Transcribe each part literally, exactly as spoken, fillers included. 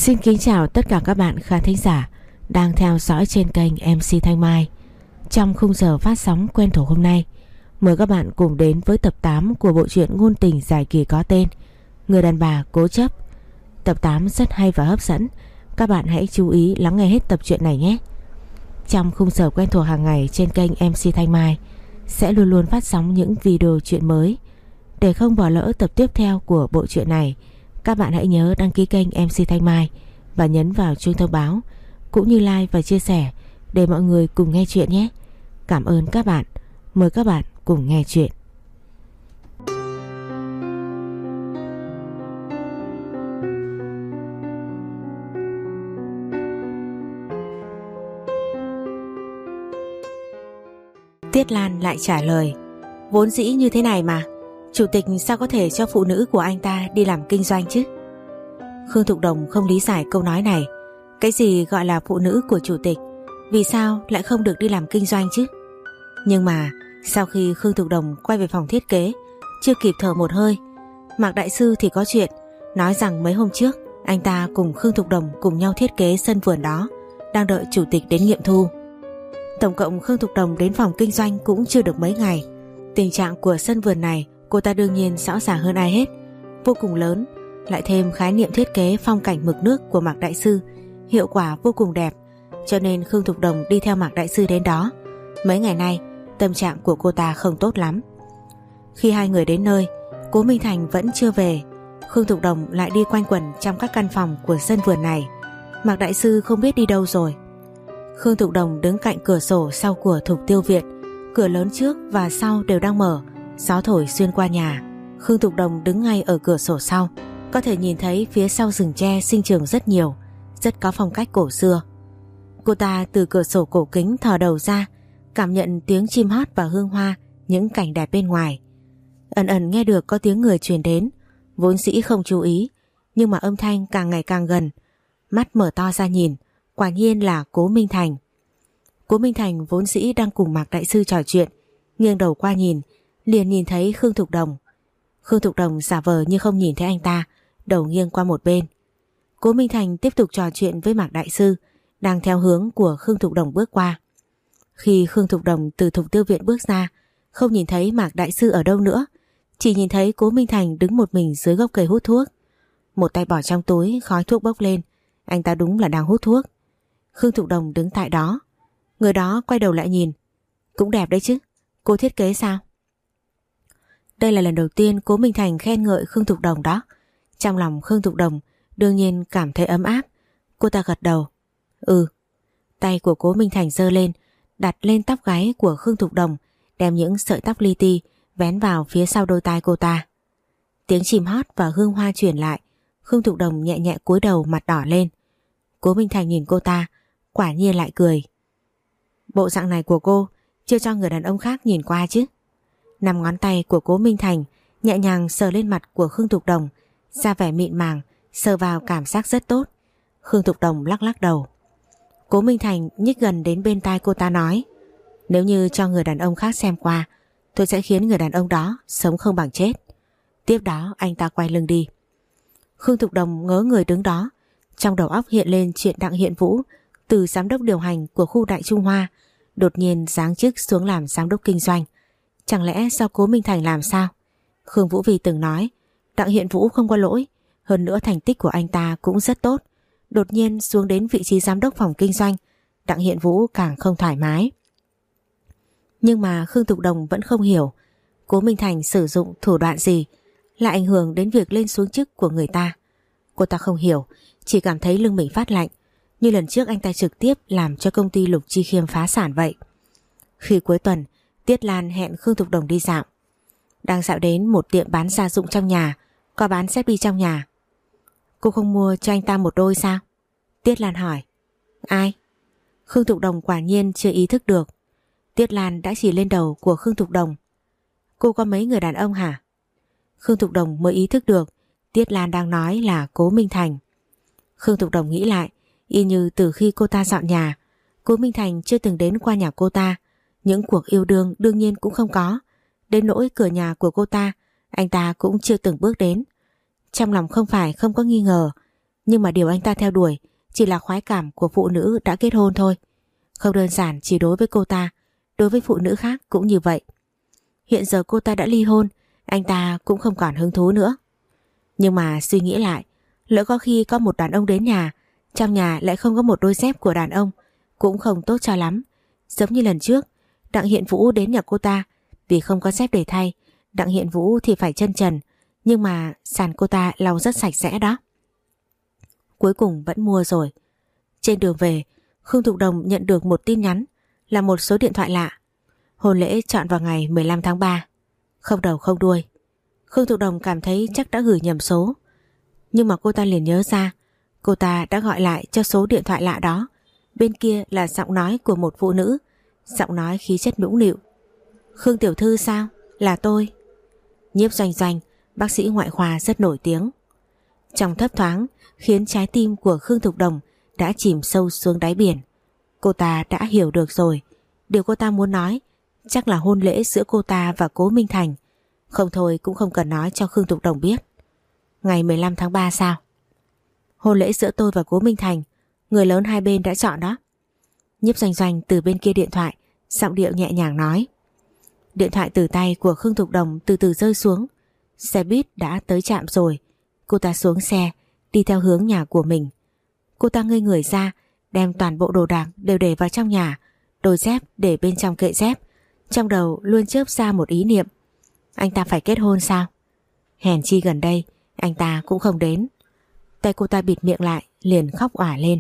Xin kính chào tất cả các bạn khán thính giả đang theo dõi trên kênh em xê Thanh Mai. Trong khung giờ phát sóng quen thuộc hôm nay, mời các bạn cùng đến với tập tám của bộ truyện ngôn tình dài kỳ có tên Người đàn bà cố chấp. Tập tám rất hay và hấp dẫn, các bạn hãy chú ý lắng nghe hết tập truyện này nhé. Trong khung giờ quen thuộc hàng ngày trên kênh em xê Thanh Mai sẽ luôn luôn phát sóng những video truyện mới. Để không bỏ lỡ tập tiếp theo của bộ truyện này, các bạn hãy nhớ đăng ký kênh em xê Thanh Mai và nhấn vào chuông thông báo, cũng như like và chia sẻ để mọi người cùng nghe chuyện nhé. Cảm ơn các bạn. Mời các bạn cùng nghe chuyện. Tiết Lan lại trả lời: vốn dĩ như thế này mà, chủ tịch sao có thể cho phụ nữ của anh ta đi làm kinh doanh chứ? Khương Thục Đồng không lý giải câu nói này. Cái gì gọi là phụ nữ của chủ tịch? Vì sao lại không được đi làm kinh doanh chứ? Nhưng mà sau khi Khương Thục Đồng quay về phòng thiết kế, chưa kịp thở một hơi, Mạc Đại Sư thì có chuyện, nói rằng mấy hôm trước anh ta cùng Khương Thục Đồng cùng nhau thiết kế sân vườn đó, đang đợi chủ tịch đến nghiệm thu. Tổng cộng Khương Thục Đồng đến phòng kinh doanh cũng chưa được mấy ngày. Tình trạng của sân vườn này cô ta đương nhiên rõ ràng hơn ai hết, vô cùng lớn, lại thêm khái niệm thiết kế phong cảnh mực nước của Mạc Đại Sư, hiệu quả vô cùng đẹp, cho nên Khương Thục Đồng đi theo Mạc Đại Sư đến đó. Mấy ngày nay tâm trạng của cô ta không tốt lắm. Khi hai người đến nơi, Cố Minh Thành vẫn chưa về. Khương Thục Đồng lại đi quanh quẩn trong các căn phòng của sân vườn này. Mạc Đại Sư không biết đi đâu rồi. Khương Thục Đồng đứng cạnh cửa sổ sau của Thục Tiêu Viện, cửa lớn trước và sau đều đang mở, gió thổi xuyên qua nhà. Khương Thục Đồng đứng ngay ở cửa sổ sau, có thể nhìn thấy phía sau rừng tre sinh trưởng rất nhiều, rất có phong cách cổ xưa. Cô ta từ cửa sổ cổ kính thò đầu ra, cảm nhận tiếng chim hót và hương hoa, những cảnh đẹp bên ngoài. Ẩn ẩn nghe được có tiếng người truyền đến, vốn dĩ không chú ý, nhưng mà âm thanh càng ngày càng gần. Mắt mở to ra nhìn, quả nhiên là Cố Minh Thành. Cố Minh Thành vốn dĩ đang cùng Mạc Đại Sư trò chuyện, nghiêng đầu qua nhìn, liền nhìn thấy Khương Thục Đồng. Khương Thục Đồng giả vờ như không nhìn thấy anh ta, đầu nghiêng qua một bên. Cố Minh Thành tiếp tục trò chuyện với Mạc Đại Sư, đang theo hướng của Khương Thục Đồng bước qua. Khi Khương Thục Đồng từ Thục Tiêu Viện bước ra, không nhìn thấy Mạc Đại Sư ở đâu nữa, chỉ nhìn thấy Cố Minh Thành đứng một mình dưới gốc cây hút thuốc. Một tay bỏ trong túi, khói thuốc bốc lên, anh ta đúng là đang hút thuốc. Khương Thục Đồng đứng tại đó, người đó quay đầu lại nhìn. Cũng đẹp đấy chứ, cô thiết kế sao? Đây là lần đầu tiên Cố Minh Thành khen ngợi Khương Thục Đồng đó. Trong lòng Khương Thục Đồng đương nhiên cảm thấy ấm áp. Cô ta gật đầu. Ừ. Tay của Cố Minh Thành giơ lên, đặt lên tóc gáy của Khương Thục Đồng, đem những sợi tóc li ti vén vào phía sau đôi tai cô ta. Tiếng chim hót và hương hoa truyền lại. Khương Thục Đồng nhẹ nhẹ cúi đầu, mặt đỏ lên. Cố Minh Thành nhìn cô ta, quả nhiên lại cười. Bộ dạng này của cô chưa cho người đàn ông khác nhìn qua chứ? Năm ngón tay của Cố Minh Thành nhẹ nhàng sờ lên mặt của Khương Thục Đồng, ra vẻ mịn màng, sờ vào cảm giác rất tốt. Khương Thục Đồng lắc lắc đầu. Cố Minh Thành nhích gần đến bên tai cô ta nói: nếu như cho người đàn ông khác xem qua, tôi sẽ khiến người đàn ông đó sống không bằng chết. Tiếp đó anh ta quay lưng đi. Khương Thục Đồng ngớ người đứng đó, trong đầu óc hiện lên chuyện Đặng Hiện Vũ từ giám đốc điều hành của khu Đại Trung Hoa đột nhiên giáng chức xuống làm giám đốc kinh doanh. Chẳng lẽ do Cố Minh Thành làm sao? Khương Vũ Vi từng nói Đặng Hiện Vũ không có lỗi, hơn nữa thành tích của anh ta cũng rất tốt. Đột nhiên xuống đến vị trí giám đốc phòng kinh doanh, Đặng Hiện Vũ càng không thoải mái. Nhưng mà Khương Thục Đồng vẫn không hiểu Cố Minh Thành sử dụng thủ đoạn gì lại ảnh hưởng đến việc lên xuống chức của người ta. Cô ta không hiểu, chỉ cảm thấy lưng mình phát lạnh, như lần trước anh ta trực tiếp làm cho công ty Lục Chi Khiêm phá sản vậy. Khi cuối tuần, Tiết Lan hẹn Khương Thục Đồng đi dạo. Đang dạo đến một tiệm bán gia dụng trong nhà, có bán xếp đi trong nhà. Cô không mua cho anh ta một đôi sao? Tiết Lan hỏi. Ai? Khương Thục Đồng quả nhiên chưa ý thức được. Tiết Lan đã chỉ lên đầu của Khương Thục Đồng. Cô có mấy người đàn ông hả? Khương Thục Đồng mới ý thức được Tiết Lan đang nói là Cố Minh Thành. Khương Thục Đồng nghĩ lại, y như từ khi cô ta dọn nhà, Cố Minh Thành chưa từng đến qua nhà cô ta. Những cuộc yêu đương đương nhiên cũng không có. Đến nỗi cửa nhà của cô ta, anh ta cũng chưa từng bước đến. Trong lòng không phải không có nghi ngờ, Nhưng mà điều anh ta theo đuổi chỉ là khoái cảm của phụ nữ đã kết hôn thôi. Không đơn giản chỉ đối với cô ta, đối với phụ nữ khác cũng như vậy. Hiện giờ cô ta đã ly hôn, anh ta cũng không còn hứng thú nữa. Nhưng mà suy nghĩ lại, lỡ có khi có một đàn ông đến nhà, trong nhà lại không có một đôi dép của đàn ông, cũng không tốt cho lắm. Giống như lần trước, Đặng Hiện Vũ đến nhà cô ta, vì không có dép để thay, Đặng Hiện Vũ thì phải chân trần, nhưng mà sàn cô ta lau rất sạch sẽ đó. Cuối cùng vẫn mua rồi. Trên đường về, Khương Thục Đồng nhận được một tin nhắn, là một số điện thoại lạ. Hôn lễ chọn vào ngày mười lăm tháng ba. Không đầu không đuôi. Khương Thục Đồng cảm thấy chắc đã gửi nhầm số. Nhưng mà cô ta liền nhớ ra, cô ta đã gọi lại cho số điện thoại lạ đó. Bên kia là giọng nói của một phụ nữ, giọng nói khí chất nũng nịu. Khương tiểu thư sao? Là tôi. Nhiếp Doanh Doanh, bác sĩ ngoại khoa rất nổi tiếng. Trong thấp thoáng khiến trái tim của Khương Thục Đồng đã chìm sâu xuống đáy biển. Cô ta đã hiểu được rồi. Điều cô ta muốn nói chắc là hôn lễ giữa cô ta và Cố Minh Thành. Không thôi cũng không cần nói cho Khương Thục Đồng biết. Ngày mười lăm tháng ba sao? Hôn lễ giữa tôi và Cố Minh Thành, người lớn hai bên đã chọn đó. Nhiếp Doanh Doanh từ bên kia điện thoại, giọng điệu nhẹ nhàng nói. Điện thoại từ tay của Khương Thục Đồng từ từ rơi xuống. Xe buýt đã tới trạm rồi. Cô ta xuống xe, đi theo hướng nhà của mình. Cô ta ngây người ra, đem toàn bộ đồ đạc đều để vào trong nhà, đôi dép để bên trong kệ dép. Trong đầu luôn chớp ra một ý niệm. Anh ta phải kết hôn sao? Hèn chi gần đây anh ta cũng không đến. Tay cô ta bịt miệng lại, liền khóc òa lên.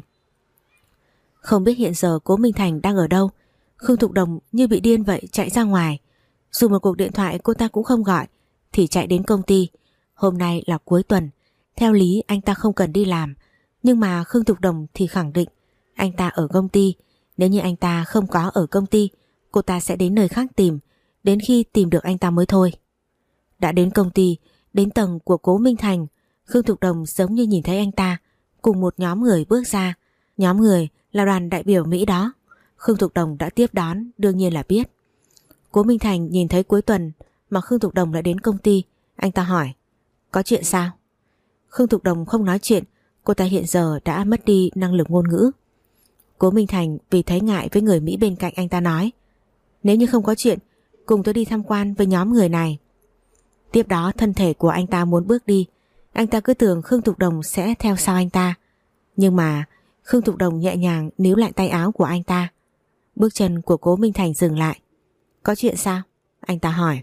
Không biết hiện giờ Cố Minh Thành đang ở đâu. Khương Thục Đồng như bị điên vậy chạy ra ngoài. Dù một cuộc điện thoại cô ta cũng không gọi, thì chạy đến công ty. Hôm nay là cuối tuần, theo lý anh ta không cần đi làm. Nhưng mà Khương Thục Đồng thì khẳng định anh ta ở công ty. Nếu như anh ta không có ở công ty, cô ta sẽ đến nơi khác tìm, đến khi tìm được anh ta mới thôi. Đã đến công ty, đến tầng của Cố Minh Thành, Khương Thục Đồng giống như nhìn thấy anh ta cùng một nhóm người bước ra. Nhóm người là đoàn đại biểu Mỹ đó. Khương Thục Đồng đã tiếp đón, đương nhiên là biết. Cố Minh Thành nhìn thấy cuối tuần mà Khương Thục Đồng lại đến công ty. Anh ta hỏi, có chuyện sao? Khương Thục Đồng không nói chuyện. Cô ta hiện giờ đã mất đi năng lực ngôn ngữ. Cố Minh Thành vì thấy ngại với người Mỹ bên cạnh anh ta nói, nếu như không có chuyện, cùng tôi đi tham quan với nhóm người này. Tiếp đó thân thể của anh ta muốn bước đi. Anh ta cứ tưởng Khương Thục Đồng sẽ theo sau anh ta. Nhưng mà Khương Thục Đồng nhẹ nhàng níu lại tay áo của anh ta. Bước chân của Cố Minh Thành dừng lại. Có chuyện sao? Anh ta hỏi.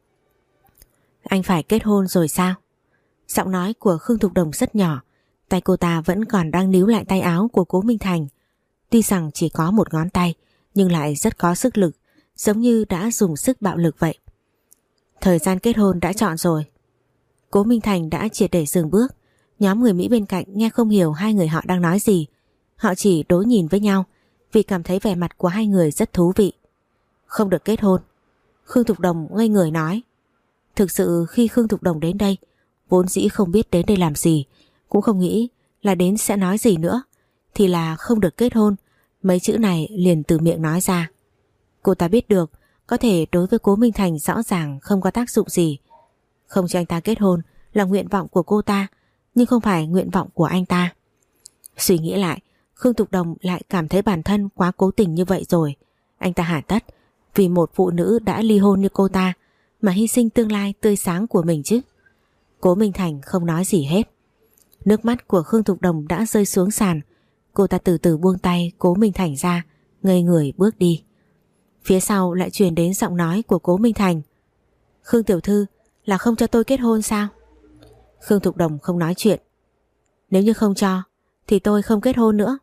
Anh phải kết hôn rồi sao? Giọng nói của Khương Thục Đồng rất nhỏ. Tay cô ta vẫn còn đang níu lại tay áo của Cố Minh Thành. Tuy rằng chỉ có một ngón tay, nhưng lại rất có sức lực, giống như đã dùng sức bạo lực vậy. Thời gian kết hôn đã chọn rồi. Cố Minh Thành đã triệt để dừng bước. Nhóm người Mỹ bên cạnh nghe không hiểu hai người họ đang nói gì. Họ chỉ đối nhìn với nhau vì cảm thấy vẻ mặt của hai người rất thú vị. Không được kết hôn. Khương Thục Đồng ngây người nói. Thực sự khi Khương Thục Đồng đến đây, vốn dĩ không biết đến đây làm gì, cũng không nghĩ là đến sẽ nói gì nữa, thì là không được kết hôn. Mấy chữ này liền từ miệng nói ra. Cô ta biết được có thể đối với Cố Minh Thành rõ ràng không có tác dụng gì. Không cho anh ta kết hôn là nguyện vọng của cô ta, nhưng không phải nguyện vọng của anh ta. Suy nghĩ lại, Khương Thục Đồng lại cảm thấy bản thân quá cố tình như vậy rồi. Anh ta hà tất vì một phụ nữ đã ly hôn như cô ta mà hy sinh tương lai tươi sáng của mình chứ. Cố Minh Thành không nói gì hết. Nước mắt của Khương Thục Đồng đã rơi xuống sàn. Cô ta từ từ buông tay Cố Minh Thành ra, ngây người bước đi. Phía sau lại truyền đến giọng nói của Cố Minh Thành. Khương tiểu thư, là không cho tôi kết hôn sao? Khương Thục Đồng không nói chuyện. Nếu như không cho thì tôi không kết hôn nữa.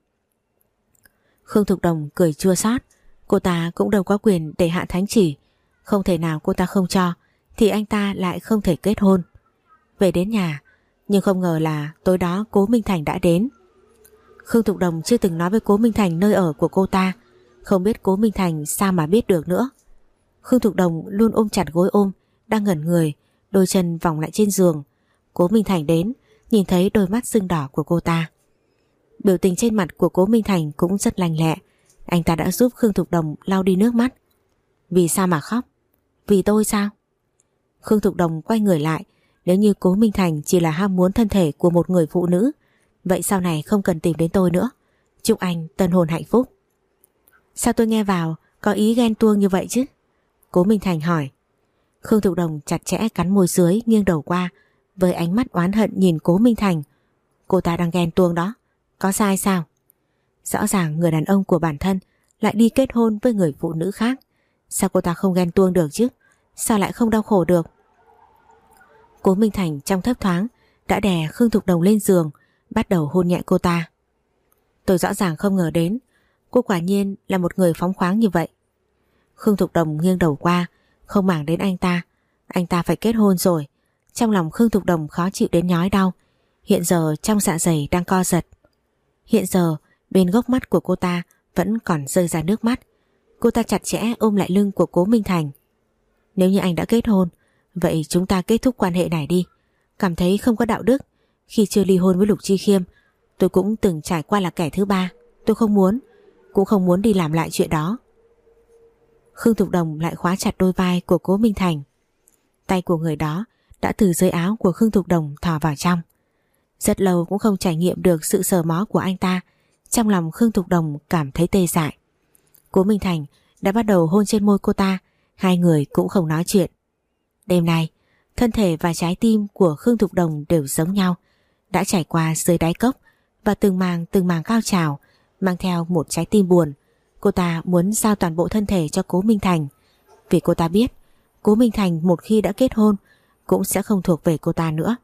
Khương Thục Đồng cười chua xót. Cô ta cũng đâu có quyền để hạ thánh chỉ. Không thể nào cô ta không cho thì anh ta lại không thể kết hôn. Về đến nhà, nhưng không ngờ là tối đó Cố Minh Thành đã đến. Khương Thục Đồng chưa từng nói với Cố Minh Thành nơi ở của cô ta, không biết Cố Minh Thành sao mà biết được nữa. Khương Thục Đồng luôn ôm chặt gối ôm, đang ngẩn người, đôi chân vòng lại trên giường. Cố Minh Thành đến, nhìn thấy đôi mắt sưng đỏ của cô ta. Biểu tình trên mặt của Cố Minh Thành cũng rất lanh lẹ. Anh ta đã giúp Khương Thục Đồng lau đi nước mắt. Vì sao mà khóc? Vì tôi sao? Khương Thục Đồng quay người lại. Nếu như Cố Minh Thành chỉ là ham muốn thân thể của một người phụ nữ Vậy sau này không cần tìm đến tôi nữa. Chúc anh tân hôn hạnh phúc. Sao tôi nghe vào có ý ghen tuông như vậy chứ? Cố Minh Thành hỏi. Khương Thục Đồng chặt chẽ cắn môi dưới, nghiêng đầu qua với ánh mắt oán hận nhìn Cố Minh Thành. Cô ta đang ghen tuông đó, có sai sao? Rõ ràng người đàn ông của bản thân lại đi kết hôn với người phụ nữ khác. Sao cô ta không ghen tuông được chứ? Sao lại không đau khổ được? Cố Minh Thành trong thấp thoáng đã đè Khương Thục Đồng lên giường, bắt đầu hôn nhẹ cô ta. Tôi rõ ràng không ngờ đến cô quả nhiên là một người phóng khoáng như vậy. Khương Thục Đồng nghiêng đầu qua, không màng đến anh ta. Anh ta phải kết hôn rồi. Trong lòng Khương Thục Đồng khó chịu đến nhói đau. Hiện giờ trong dạ dày đang co giật. Hiện giờ bên gốc mắt của cô ta vẫn còn rơi ra nước mắt. Cô ta chặt chẽ ôm lại lưng của Cố Minh Thành. Nếu như anh đã kết hôn, vậy chúng ta kết thúc quan hệ này đi. Cảm thấy không có đạo đức. Khi chưa ly hôn với Lục Chi Khiêm, tôi cũng từng trải qua là kẻ thứ ba. Tôi không muốn, cũng không muốn đi làm lại chuyện đó. Khương Thục Đồng lại khóa chặt đôi vai của Cố Minh Thành. Tay của người đó đã từ dưới áo của Khương Thục Đồng thò vào trong. Rất lâu cũng không trải nghiệm được sự sờ mó của anh ta. Trong lòng Khương Thục Đồng cảm thấy tê dại. Cố Minh Thành đã bắt đầu hôn trên môi cô ta. Hai người cũng không nói chuyện. Đêm nay, thân thể và trái tim của Khương Thục Đồng đều giống nhau. Đã trải qua dưới đáy cốc và từng màng từng màng cao trào, mang theo một trái tim buồn. Cô ta muốn giao toàn bộ thân thể cho Cố Minh Thành, vì cô ta biết Cố Minh Thành một khi đã kết hôn cũng sẽ không thuộc về cô ta nữa.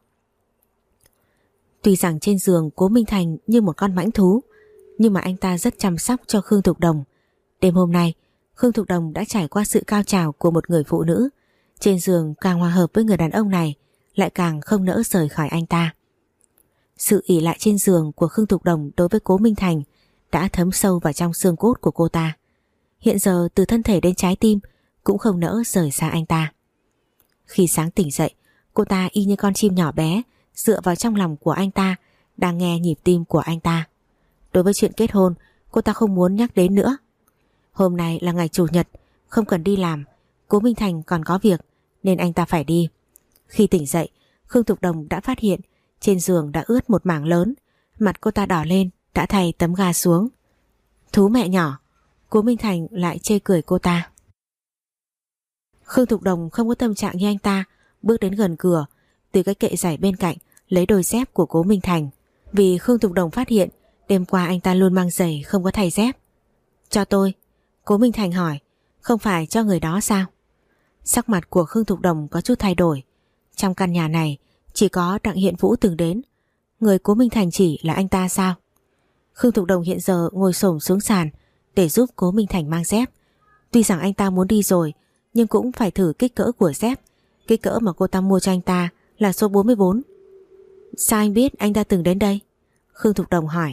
Tuy rằng trên giường Cố Minh Thành như một con mãnh thú, nhưng mà anh ta rất chăm sóc cho Khương Thục Đồng. Đêm hôm nay, Khương Thục Đồng đã trải qua sự cao trào của một người phụ nữ. Trên giường càng hòa hợp với người đàn ông này, lại càng không nỡ rời khỏi anh ta. Sự ỷ lại trên giường của Khương Thục Đồng đối với Cố Minh Thành đã thấm sâu vào trong xương cốt của cô ta. Hiện giờ từ thân thể đến trái tim cũng không nỡ rời xa anh ta. Khi sáng tỉnh dậy, cô ta y như con chim nhỏ bé dựa vào trong lòng của anh ta, đang nghe nhịp tim của anh ta. Đối với chuyện kết hôn, cô ta không muốn nhắc đến nữa. Hôm nay là ngày chủ nhật, không cần đi làm. Cố Minh Thành còn có việc nên anh ta phải đi. Khi tỉnh dậy, Khương Thục Đồng đã phát hiện trên giường đã ướt một mảng lớn. Mặt cô ta đỏ lên, đã thay tấm ga xuống. Thú mẹ nhỏ. Cố Minh Thành lại chê cười cô ta. Khương Thục Đồng không có tâm trạng như anh ta, bước đến gần cửa, từ cái kệ giày bên cạnh lấy đôi dép của Cố Minh Thành. Vì Khương Thục Đồng phát hiện đêm qua anh ta luôn mang giày không có thay dép. Cho tôi. Cố Minh Thành hỏi. Không phải cho người đó sao? Sắc mặt của Khương Thục Đồng có chút thay đổi. Trong căn nhà này chỉ có Đặng Hiện Vũ từng đến. Người Cố Minh Thành chỉ là anh ta sao? Khương Thục Đồng hiện giờ ngồi xổm xuống sàn để giúp Cố Minh Thành mang dép. Tuy rằng anh ta muốn đi rồi, nhưng cũng phải thử kích cỡ của dép. Kích cỡ mà cô ta mua cho anh ta là số bốn mươi bốn. Sao anh biết anh ta từng đến đây? Khương Thục Đồng hỏi.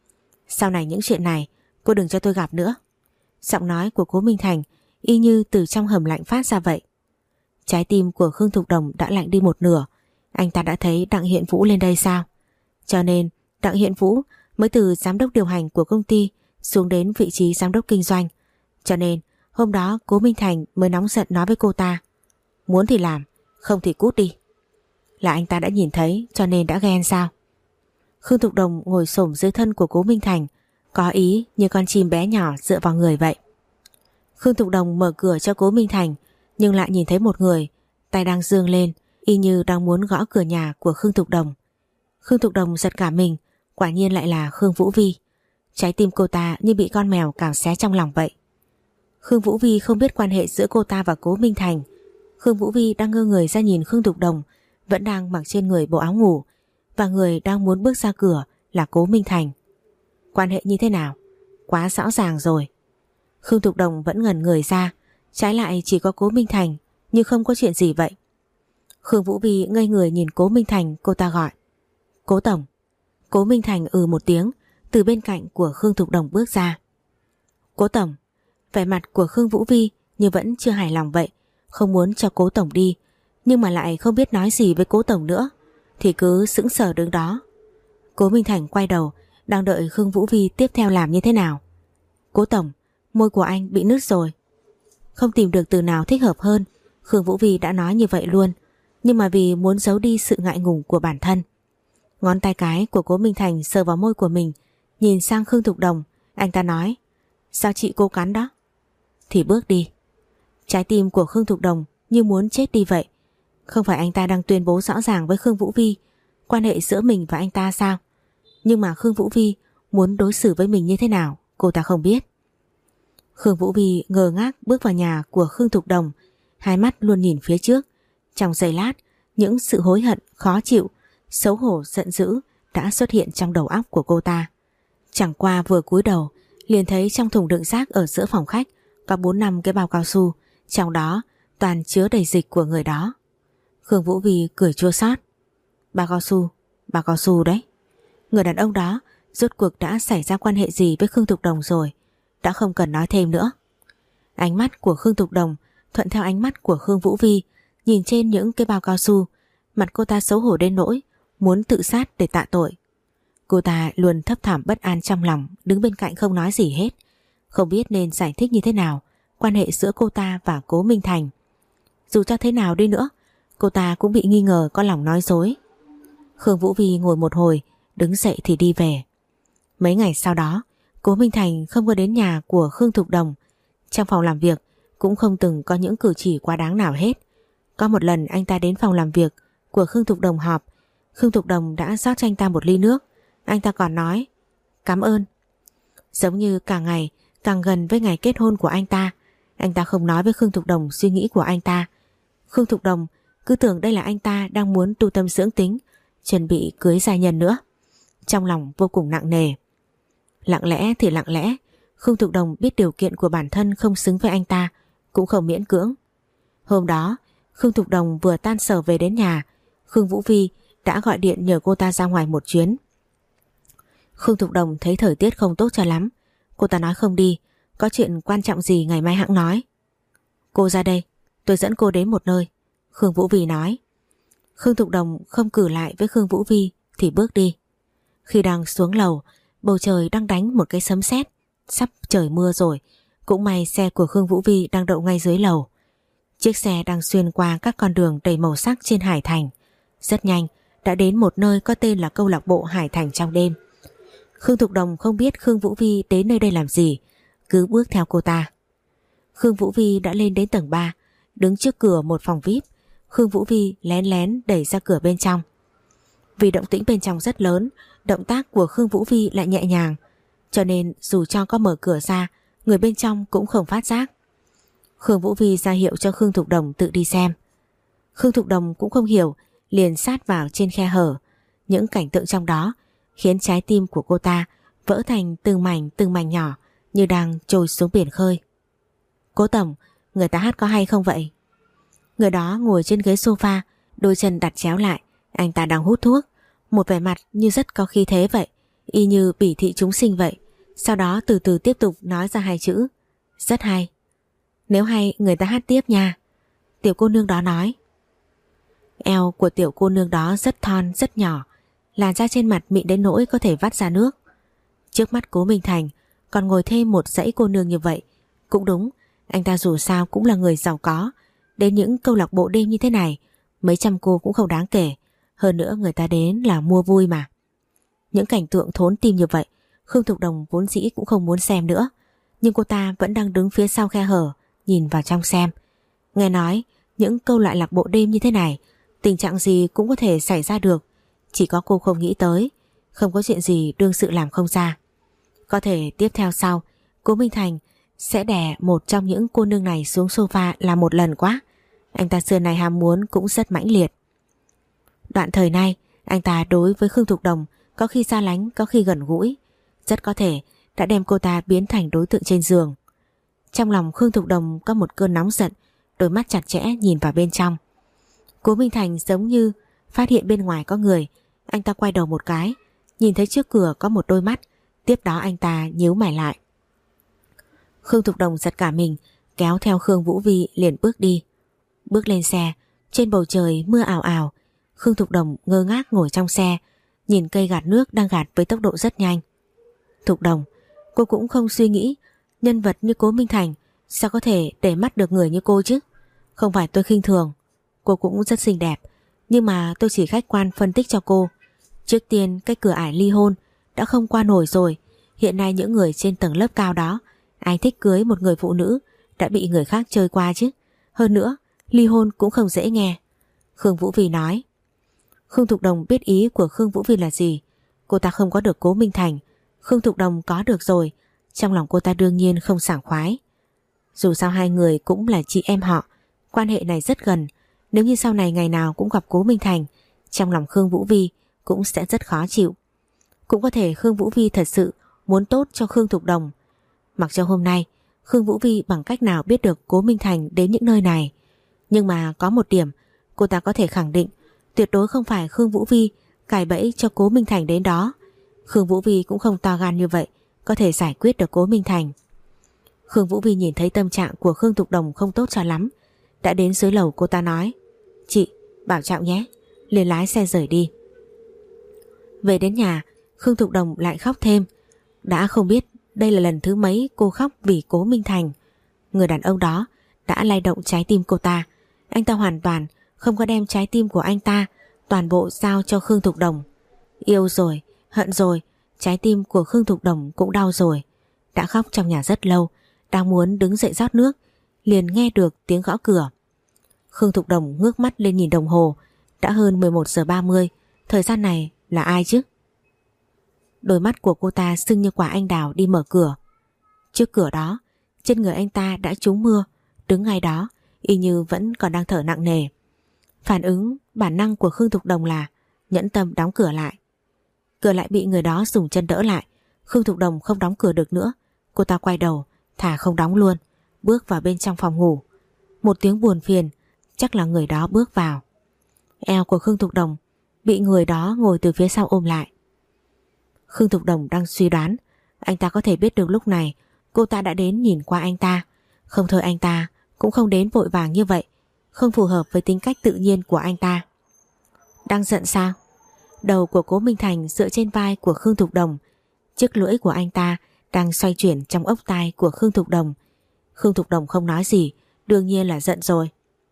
Sau này những chuyện này cô đừng cho tôi gặp nữa. Giọng nói của Cố Minh Thành y như từ trong hầm lạnh phát ra vậy. Trái tim của Khương Thục Đồng đã lạnh đi một nửa. Anh ta đã thấy Đặng Hiện Vũ lên đây sao? Cho nên Đặng Hiện Vũ mới từ giám đốc điều hành của công ty xuống đến vị trí giám đốc kinh doanh. Cho nên hôm đó Cố Minh Thành mới nóng giận nói với cô ta, muốn thì làm, không thì cút đi. Là anh ta đã nhìn thấy cho nên đã ghen sao? Khương Thục Đồng ngồi xổm dưới thân của Cố Minh Thành, có ý như con chim bé nhỏ dựa vào người vậy. Khương Thục Đồng mở cửa cho Cố Minh Thành, nhưng lại nhìn thấy một người, tay đang giương lên, y như đang muốn gõ cửa nhà của Khương Thục Đồng. Khương Thục Đồng giật cả mình, quả nhiên lại là Khương Vũ Vi. Trái tim cô ta như bị con mèo cào xé trong lòng vậy. Khương Vũ Vi không biết quan hệ giữa cô ta và Cố Minh Thành. Khương Vũ Vi đang ngơ người ra nhìn Khương Thục Đồng, vẫn đang mặc trên người bộ áo ngủ, và người đang muốn bước ra cửa là Cố Minh Thành. Quan hệ như thế nào? Quá rõ ràng rồi. Khương Thục Đồng vẫn ngẩn người ra, trái lại chỉ có Cố Minh Thành, như không có chuyện gì vậy. Khương Vũ Vi ngây người nhìn Cố Minh Thành, cô ta gọi. Cố tổng. Cố Minh Thành ừ một tiếng, từ bên cạnh của Khương Thục Đồng bước ra. Cố tổng. Vẻ mặt của Khương Vũ Vi như vẫn chưa hài lòng vậy, không muốn cho Cố tổng đi, nhưng mà lại không biết nói gì với Cố tổng nữa, thì cứ sững sờ đứng đó. Cố Minh Thành quay đầu, đang đợi Khương Vũ Vi tiếp theo làm như thế nào. Cố tổng, môi của anh bị nứt rồi. Không tìm được từ nào thích hợp hơn, Khương Vũ Vi đã nói như vậy luôn, nhưng mà vì muốn giấu đi sự ngại ngùng của bản thân. Ngón tay cái của Cố Minh Thành sờ vào môi của mình, nhìn sang Khương Thục Đồng. Anh ta nói: sao chị cô cắn đó? Thì bước đi. Trái tim của Khương Thục Đồng như muốn chết đi vậy. Không phải anh ta đang tuyên bố rõ ràng với Khương Vũ Vi quan hệ giữa mình và anh ta sao? Nhưng mà Khương Vũ Vi muốn đối xử với mình như thế nào cô ta không biết. Khương Vũ Vi ngơ ngác bước vào nhà của Khương Thục Đồng, hai mắt luôn nhìn phía trước. Trong giây lát, những sự hối hận, khó chịu, xấu hổ, giận dữ đã xuất hiện trong đầu óc của cô ta. Chẳng qua vừa cúi đầu liền thấy trong thùng đựng rác ở giữa phòng khách có bốn năm cái bao cao su, trong đó toàn chứa đầy dịch của người đó. Khương Vũ Vi cười chua xót. Bao cao su, bao cao su đấy. Người đàn ông đó rốt cuộc đã xảy ra quan hệ gì với Khương Thục Đồng rồi, đã không cần nói thêm nữa. Ánh mắt của Khương Thục Đồng thuận theo ánh mắt của Khương Vũ Vi, nhìn trên những cái bao cao su, mặt cô ta xấu hổ đến nỗi muốn tự sát để tạ tội. Cô ta luôn thấp thỏm bất an trong lòng, đứng bên cạnh không nói gì hết, không biết nên giải thích như thế nào quan hệ giữa cô ta và Cố Minh Thành. Dù cho thế nào đi nữa, cô ta cũng bị nghi ngờ có lòng nói dối. Khương Vũ Vi ngồi một hồi, đứng dậy thì đi về. Mấy ngày sau đó, Cố Minh Thành không có đến nhà của Khương Thục Đồng. Trong phòng làm việc cũng không từng có những cử chỉ quá đáng nào hết. Có một lần anh ta đến phòng làm việc của Khương Thục Đồng họp, Khương Thục Đồng đã rót cho anh ta một ly nước. Anh ta còn nói cảm ơn. Giống như càng ngày càng gần với ngày kết hôn của anh ta, anh ta không nói với Khương Thục Đồng suy nghĩ của anh ta. Khương Thục Đồng cứ tưởng đây là anh ta đang muốn tu tâm dưỡng tính, chuẩn bị cưới gia nhân nữa. Trong lòng vô cùng nặng nề. Lặng lẽ thì lặng lẽ, Khương Thục Đồng biết điều kiện của bản thân không xứng với anh ta, cũng không miễn cưỡng. Hôm đó Khương Thục Đồng vừa tan sở về đến nhà, Khương Vũ Vi đã gọi điện nhờ cô ta ra ngoài một chuyến. Khương Thục Đồng thấy thời tiết không tốt cho lắm, cô ta nói không đi, có chuyện quan trọng gì ngày mai hẵng nói. Cô ra đây, tôi dẫn cô đến một nơi, Khương Vũ Vi nói. Khương Thục Đồng không cử lại với Khương Vũ Vi thì bước đi. Khi đang xuống lầu, bầu trời đang đánh một cái sấm sét, sắp trời mưa rồi. Cũng may xe của Khương Vũ Vi đang đậu ngay dưới lầu. Chiếc xe đang xuyên qua các con đường đầy màu sắc trên Hải Thành. Rất nhanh đã đến một nơi có tên là câu lạc bộ Hải Thành trong đêm. Khương Thục Đồng không biết Khương Vũ Vi đến nơi đây làm gì, cứ bước theo cô ta. Khương Vũ Vi đã lên đến tầng ba, đứng trước cửa một phòng vi ai pi. Khương Vũ Vi lén lén đẩy ra cửa bên trong. Vì động tĩnh bên trong rất lớn, động tác của Khương Vũ Vi lại nhẹ nhàng, cho nên dù cho có mở cửa ra, người bên trong cũng không phát giác. Khương Vũ Vi ra hiệu cho Khương Thục Đồng tự đi xem. Khương Thục Đồng cũng không hiểu, liền sát vào trên khe hở. Những cảnh tượng trong đó khiến trái tim của cô ta vỡ thành từng mảnh từng mảnh nhỏ, như đang trôi xuống biển khơi. Cố tổng, người ta hát có hay không vậy? Người đó ngồi trên ghế sofa, đôi chân đặt chéo lại, anh ta đang hút thuốc, một vẻ mặt như rất có khí thế vậy, y như bỉ thị chúng sinh vậy. Sau đó từ từ tiếp tục nói ra hai chữ: rất hay. Nếu hay người ta hát tiếp nha, tiểu cô nương đó nói. Eo của tiểu cô nương đó rất thon rất nhỏ, làn da trên mặt mịn đến nỗi có thể vắt ra nước. Trước mắt Cố Minh Thành còn ngồi thêm một dãy cô nương như vậy. Cũng đúng, anh ta dù sao cũng là người giàu có, đến những câu lạc bộ đêm như thế này mấy trăm cô cũng không đáng kể. Hơn nữa người ta đến là mua vui mà. Những cảnh tượng thốn tim như vậy Khương Thục Đồng vốn dĩ cũng không muốn xem nữa, nhưng cô ta vẫn đang đứng phía sau khe hở nhìn vào trong xem. Nghe nói những câu lại lạc bộ đêm như thế này tình trạng gì cũng có thể xảy ra được, chỉ có cô không nghĩ tới, không có chuyện gì đương sự làm không ra. Có thể tiếp theo sau Cố Minh Thành sẽ đè một trong những cô nương này xuống sofa là một lần quá. Anh ta xưa này ham muốn cũng rất mãnh liệt. Đoạn thời này anh ta đối với Khương Thục Đồng có khi xa lánh, có khi gần gũi, rất có thể đã đem cô ta biến thành đối tượng trên giường. Trong lòng Khương Thục Đồng có một cơn nóng giận, đôi mắt chặt chẽ nhìn vào bên trong. Cố Minh Thành giống như phát hiện bên ngoài có người, anh ta quay đầu một cái, nhìn thấy trước cửa có một đôi mắt, tiếp đó anh ta nhíu mày lại. Khương Thục Đồng giật cả mình, kéo theo Khương Vũ Vi liền bước đi. Bước lên xe, trên bầu trời mưa ảo ảo, Khương Thục Đồng ngơ ngác ngồi trong xe, nhìn cây gạt nước đang gạt với tốc độ rất nhanh. Thục Đồng, cô cũng không suy nghĩ nhân vật như Cố Minh Thành sao có thể để mắt được người như cô chứ? Không phải tôi khinh thường, cô cũng rất xinh đẹp, nhưng mà tôi chỉ khách quan phân tích cho cô. Trước tiên cái cửa ải ly hôn đã không qua nổi rồi. Hiện nay những người trên tầng lớp cao đó, ai thích cưới một người phụ nữ đã bị người khác chơi qua chứ. Hơn nữa, ly hôn cũng không dễ nghe. Khương Vũ Vi nói. Khương Thục Đồng biết ý của Khương Vũ Vi là gì. Cô ta không có được Cố Minh Thành, Khương Thục Đồng có được rồi. Trong lòng cô ta đương nhiên không sảng khoái. Dù sao hai người cũng là chị em họ, quan hệ này rất gần. Nếu như sau này ngày nào cũng gặp Cố Minh Thành, trong lòng Khương Vũ Vi cũng sẽ rất khó chịu. Cũng có thể Khương Vũ Vi thật sự muốn tốt cho Khương Thục Đồng. Mặc cho hôm nay Khương Vũ Vi bằng cách nào biết được Cố Minh Thành đến những nơi này, nhưng mà có một điểm cô ta có thể khẳng định, tuyệt đối không phải Khương Vũ Vi cài bẫy cho Cố Minh Thành đến đó. Khương Vũ Vi cũng không to gan như vậy có thể giải quyết được Cố Minh Thành. Khương Vũ Vi nhìn thấy tâm trạng của Khương Thục Đồng không tốt cho lắm. Đã đến dưới lầu cô ta nói, chị, bảo trọng nhé, liền lái xe rời đi. Về đến nhà, Khương Thục Đồng lại khóc thêm. Đã không biết đây là lần thứ mấy cô khóc vì Cố Minh Thành. Người đàn ông đó đã lay động trái tim cô ta. Anh ta hoàn toàn không có đem trái tim của anh ta toàn bộ giao cho Khương Thục Đồng. Yêu rồi, hận rồi, trái tim của Khương Thục Đồng cũng đau rồi. Đã khóc trong nhà rất lâu, đang muốn đứng dậy rót nước, liền nghe được tiếng gõ cửa. Khương Thục Đồng ngước mắt lên nhìn đồng hồ, đã hơn mười một giờ ba mươi. Thời gian này là ai chứ? Đôi mắt của cô ta sưng như quả anh đào đi mở cửa. Trước cửa đó, trên người anh ta đã trúng mưa, đứng ngay đó y như vẫn còn đang thở nặng nề. Phản ứng bản năng của Khương Thục Đồng là nhẫn tâm đóng cửa lại. Cửa lại bị người đó dùng chân đỡ lại. Khương Thục Đồng không đóng cửa được nữa. Cô ta quay đầu, thả không đóng luôn, bước vào bên trong phòng ngủ. Một tiếng buồn phiền, chắc là người đó bước vào. Eo của Khương Thục Đồng bị người đó ngồi từ phía sau ôm lại. Khương Thục Đồng đang suy đoán anh ta có thể biết được lúc này cô ta đã đến nhìn qua anh ta. Không thôi anh ta cũng không đến vội vàng như vậy, không phù hợp với tính cách tự nhiên của anh ta. Đang giận sao? Đầu của Cố Minh Thành dựa trên vai của Khương Thục Đồng. Chiếc lưỡi của anh ta đang xoay chuyển trong ốc tai của Khương Thục Đồng. Khương Thục Đồng không nói gì, đương nhiên là giận rồi.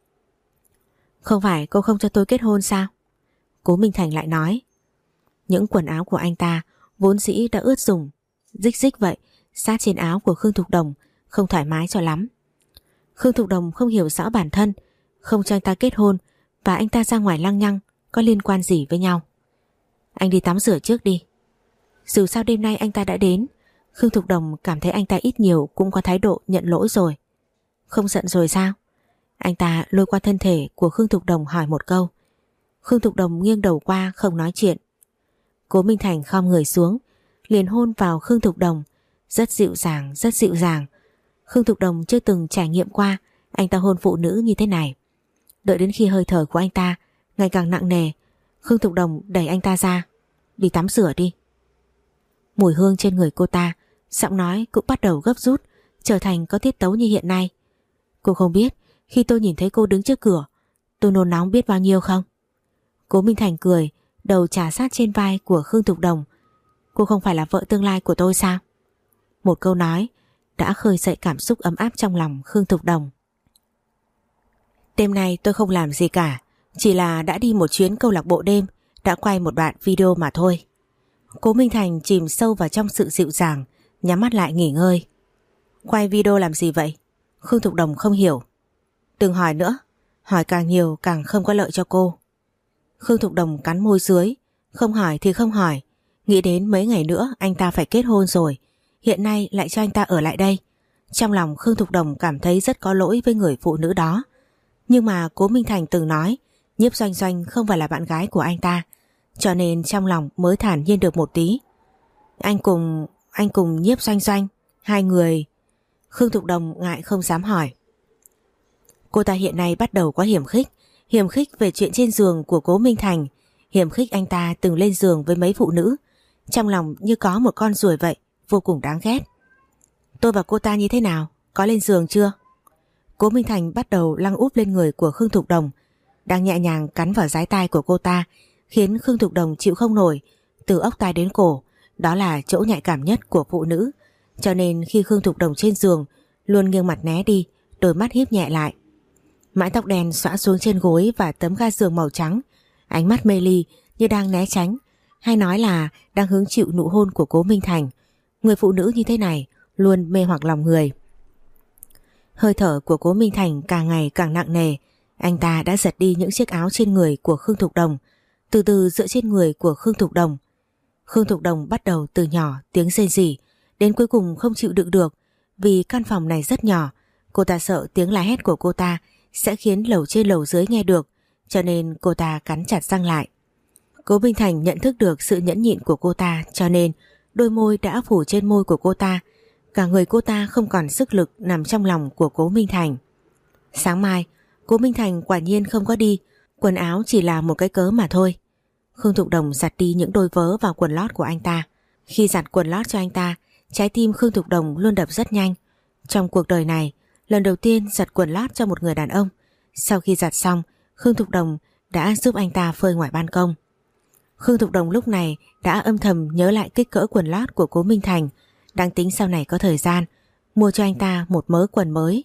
Không phải cô không cho tôi kết hôn sao? Cố Minh Thành lại nói. Những quần áo của anh ta vốn dĩ đã ướt sũng, rích rích vậy, sát trên áo của Khương Thục Đồng không thoải mái cho lắm. Khương Thục Đồng không hiểu rõ bản thân, không cho anh ta kết hôn và anh ta ra ngoài lăng nhăng có liên quan gì với nhau. Anh đi tắm rửa trước đi. Dù sao đêm nay anh ta đã đến, Khương Thục Đồng cảm thấy anh ta ít nhiều cũng có thái độ nhận lỗi rồi. Không giận rồi sao? Anh ta lôi qua thân thể của Khương Thục Đồng hỏi một câu. Khương Thục Đồng nghiêng đầu qua không nói chuyện. Cố Minh Thành khom người xuống, liền hôn vào Khương Thục Đồng, rất dịu dàng, rất dịu dàng. Khương Thục Đồng chưa từng trải nghiệm qua anh ta hôn phụ nữ như thế này. Đợi đến khi hơi thở của anh ta ngày càng nặng nề, Khương Thục Đồng đẩy anh ta ra. Đi tắm rửa đi. Mùi hương trên người cô ta, giọng nói cũng bắt đầu gấp rút, trở thành có tiết tấu như hiện nay. Cô không biết khi tôi nhìn thấy cô đứng trước cửa, tôi nôn nóng biết bao nhiêu không? Cố Minh Thành cười, đầu chà sát trên vai của Khương Thục Đồng. Cô không phải là vợ tương lai của tôi sao? Một câu nói đã khơi dậy cảm xúc ấm áp trong lòng Khương Thục Đồng. Đêm nay tôi không làm gì cả, chỉ là đã đi một chuyến câu lạc bộ đêm, đã quay một đoạn video mà thôi. Cố Minh Thành chìm sâu vào trong sự dịu dàng, nhắm mắt lại nghỉ ngơi. Quay video làm gì vậy? Khương Thục Đồng không hiểu. Đừng hỏi nữa, hỏi càng nhiều càng không có lợi cho cô. Khương Thục Đồng cắn môi dưới, không hỏi thì không hỏi. Nghĩ đến mấy ngày nữa anh ta phải kết hôn rồi, hiện nay lại cho anh ta ở lại đây. Trong lòng Khương Thục Đồng cảm thấy rất có lỗi với người phụ nữ đó. Nhưng mà Cố Minh Thành từng nói Nhiếp Doanh Doanh không phải là bạn gái của anh ta, cho nên trong lòng mới thản nhiên được một tí. Anh cùng Anh cùng Nhiếp Doanh Doanh, hai người. Khương Thục Đồng ngại không dám hỏi. Cô ta hiện nay bắt đầu có hiểm khích. Hiểm khích về chuyện trên giường của Cố Minh Thành, hiểm khích anh ta từng lên giường với mấy phụ nữ. Trong lòng như có một con ruồi vậy, vô cùng đáng ghét. Tôi và cô ta như thế nào? Có lên giường chưa? Cố Minh Thành bắt đầu lăng úp lên người của Khương Thục Đồng, đang nhẹ nhàng cắn vào dái tai của cô ta, khiến Khương Thục Đồng chịu không nổi. Từ ốc tai đến cổ, đó là chỗ nhạy cảm nhất của phụ nữ, cho nên khi Khương Thục Đồng trên giường luôn nghiêng mặt né đi, đôi mắt híp nhẹ lại. Mái tóc đen xõa xuống trên gối và tấm ga giường màu trắng, ánh mắt mê ly như đang né tránh, hay nói là đang hứng chịu nụ hôn của Cố Minh Thành. Người phụ nữ như thế này luôn mê hoặc lòng người. Hơi thở của Cố Minh Thành càng ngày càng nặng nề. Anh ta đã giật đi những chiếc áo trên người của Khương Thục Đồng, từ từ dựa trên người của Khương Thục Đồng. Khương Thục Đồng bắt đầu từ nhỏ tiếng rên rỉ, đến cuối cùng không chịu đựng được. Vì căn phòng này rất nhỏ, cô ta sợ tiếng la hét của cô ta sẽ khiến lầu trên lầu dưới nghe được, cho nên cô ta cắn chặt răng lại. Cố Minh Thành nhận thức được sự nhẫn nhịn của cô ta, cho nên đôi môi đã phủ trên môi của cô ta. Cả người cô ta không còn sức lực nằm trong lòng của Cố Minh Thành. Sáng mai, Cố Minh Thành quả nhiên không có đi, quần áo chỉ là một cái cớ mà thôi. Khương Thục Đồng giặt đi những đôi vớ vào quần lót của anh ta. Khi giặt quần lót cho anh ta, trái tim Khương Thục Đồng luôn đập rất nhanh. Trong cuộc đời này, lần đầu tiên giặt quần lót cho một người đàn ông. Sau khi giặt xong, Khương Thục Đồng đã giúp anh ta phơi ngoài ban công. Khương Thục Đồng lúc này đã âm thầm nhớ lại kích cỡ quần lót của Cố Minh Thành, đang tính sau này có thời gian mua cho anh ta một mớ quần mới.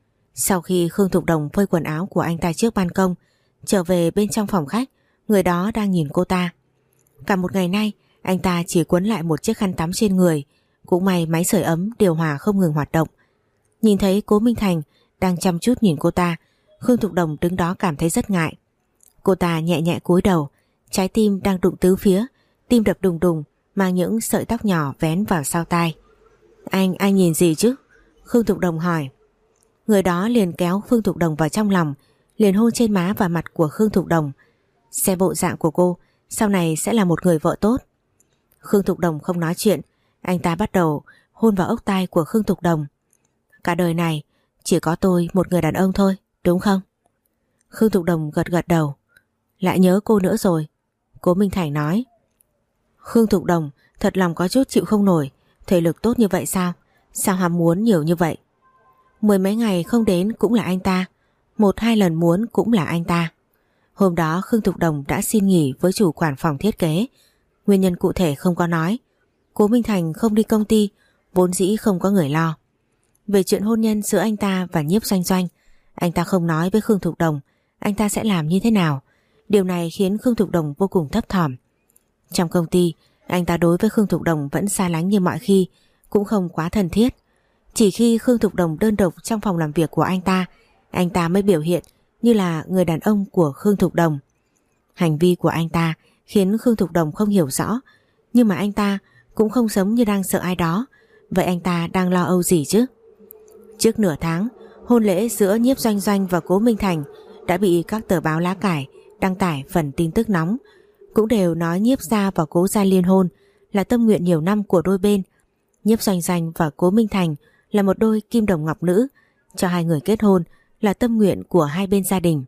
Sau khi Khương Thục Đồng phơi quần áo của anh ta trước ban công, trở về bên trong phòng khách, người đó đang nhìn cô ta. Cả một ngày nay, anh ta chỉ quấn lại một chiếc khăn tắm trên người. Cũng may máy sưởi ấm điều hòa không ngừng hoạt động. Nhìn thấy Cố Minh Thành đang chăm chút nhìn cô ta, Khương Thục Đồng đứng đó cảm thấy rất ngại. Cô ta nhẹ nhẹ cúi đầu, trái tim đang đụng tứ phía, tim đập đùng đùng, mang những sợi tóc nhỏ vén vào sau tai. Anh, anh nhìn gì chứ? Khương Thục Đồng hỏi. Người đó liền kéo Khương Thục Đồng vào trong lòng, liền hôn trên má và mặt của Khương Thục Đồng. Xem bộ dạng của cô, sau này sẽ là một người vợ tốt. Khương Thục Đồng không nói chuyện, anh ta bắt đầu hôn vào ốc tai của Khương Thục Đồng. Cả đời này chỉ có tôi một người đàn ông thôi, đúng không? Khương Thục Đồng gật gật đầu. Lại nhớ cô nữa rồi, Cố Minh Thành nói. Khương Thục Đồng thật lòng có chút chịu không nổi. Thể lực tốt như vậy sao? Sao ham muốn nhiều như vậy? Mười mấy ngày không đến cũng là anh ta, một hai lần muốn cũng là anh ta. Hôm đó Khương Thục Đồng đã xin nghỉ với chủ quản phòng thiết kế. Nguyên nhân cụ thể không có nói. Cố Minh Thành không đi công ty, vốn dĩ không có người lo. Về chuyện hôn nhân giữa anh ta và Nhiếp Doanh Doanh, anh ta không nói với Khương Thục Đồng anh ta sẽ làm như thế nào. Điều này khiến Khương Thục Đồng vô cùng thấp thỏm. Trong công ty, anh ta đối với Khương Thục Đồng vẫn xa lánh như mọi khi, cũng không quá thân thiết. Chỉ khi Khương Thục Đồng đơn độc trong phòng làm việc của anh ta, anh ta mới biểu hiện như là người đàn ông của Khương Thục Đồng. Hành vi của anh ta khiến Khương Thục Đồng không hiểu rõ, nhưng mà anh ta cũng không giống như đang sợ ai đó. Vậy anh ta đang lo âu gì chứ? Trước nửa tháng, hôn lễ giữa Nhiếp Doanh Doanh và Cố Minh Thành đã bị các tờ báo lá cải đăng tải phần tin tức nóng, cũng đều nói Nhiếp gia và Cố gia liên hôn là tâm nguyện nhiều năm của đôi bên. Nhiếp Doanh Doanh và Cố Minh Thành là một đôi kim đồng ngọc nữ, cho hai người kết hôn là tâm nguyện của hai bên gia đình.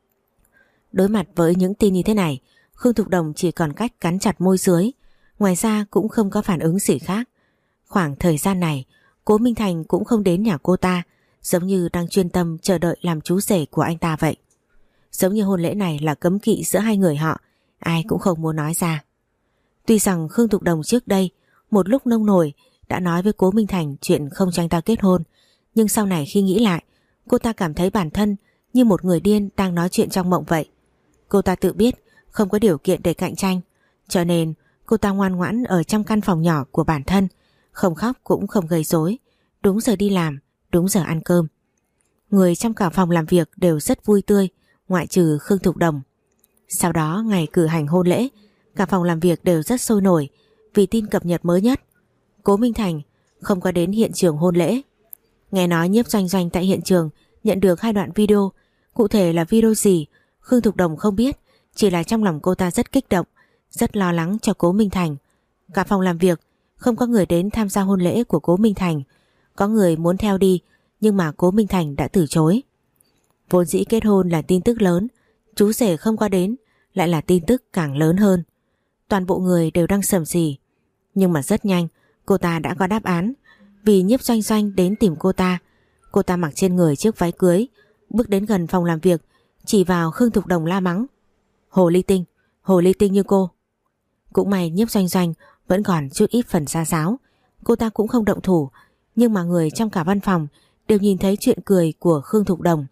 Đối mặt với những tin như thế này, Khương Thục Đồng chỉ còn cách cắn chặt môi dưới, ngoài ra cũng không có phản ứng gì khác. Khoảng thời gian này, Cố Minh Thành cũng không đến nhà cô ta, giống như đang chuyên tâm chờ đợi làm chú rể của anh ta vậy. Giống như hôn lễ này là cấm kỵ giữa hai người họ, ai cũng không muốn nói ra. Tuy rằng Khương Thục Đồng trước đây một lúc nông nổi đã nói với Cố Minh Thành chuyện không cho anh ta kết hôn, nhưng sau này khi nghĩ lại, cô ta cảm thấy bản thân như một người điên đang nói chuyện trong mộng vậy. Cô ta tự biết không có điều kiện để cạnh tranh, cho nên cô ta ngoan ngoãn ở trong căn phòng nhỏ của bản thân, không khóc cũng không gây rối, đúng giờ đi làm, đúng giờ ăn cơm. Người trong cả phòng làm việc đều rất vui tươi, ngoại trừ Khương Thục Đồng. Sau đó ngày cử hành hôn lễ, cả phòng làm việc đều rất sôi nổi vì tin cập nhật mới nhất. Cố Minh Thành không có đến hiện trường hôn lễ. Nghe nói Nhiếp Doanh Doanh tại hiện trường nhận được hai đoạn video, cụ thể là video gì Khương Thục Đồng không biết, chỉ là trong lòng cô ta rất kích động, rất lo lắng cho Cố Minh Thành. Cả phòng làm việc không có người đến tham gia hôn lễ của Cố Minh Thành. Có người muốn theo đi, nhưng mà Cố Minh Thành đã từ chối. Vốn dĩ kết hôn là tin tức lớn, chú rể không có đến lại là tin tức càng lớn hơn. Toàn bộ người đều đang sầm sì. Nhưng mà rất nhanh cô ta đã có đáp án. Vì Nhiếp Doanh Doanh đến tìm cô ta, cô ta mặc trên người chiếc váy cưới, bước đến gần phòng làm việc, chỉ vào Khương Thục Đồng la mắng: Hồ ly tinh, hồ ly tinh như cô. Cũng may Nhiếp Doanh Doanh vẫn còn chút ít phần xa xáo, cô ta cũng không động thủ, nhưng mà người trong cả văn phòng đều nhìn thấy chuyện cười của Khương Thục Đồng.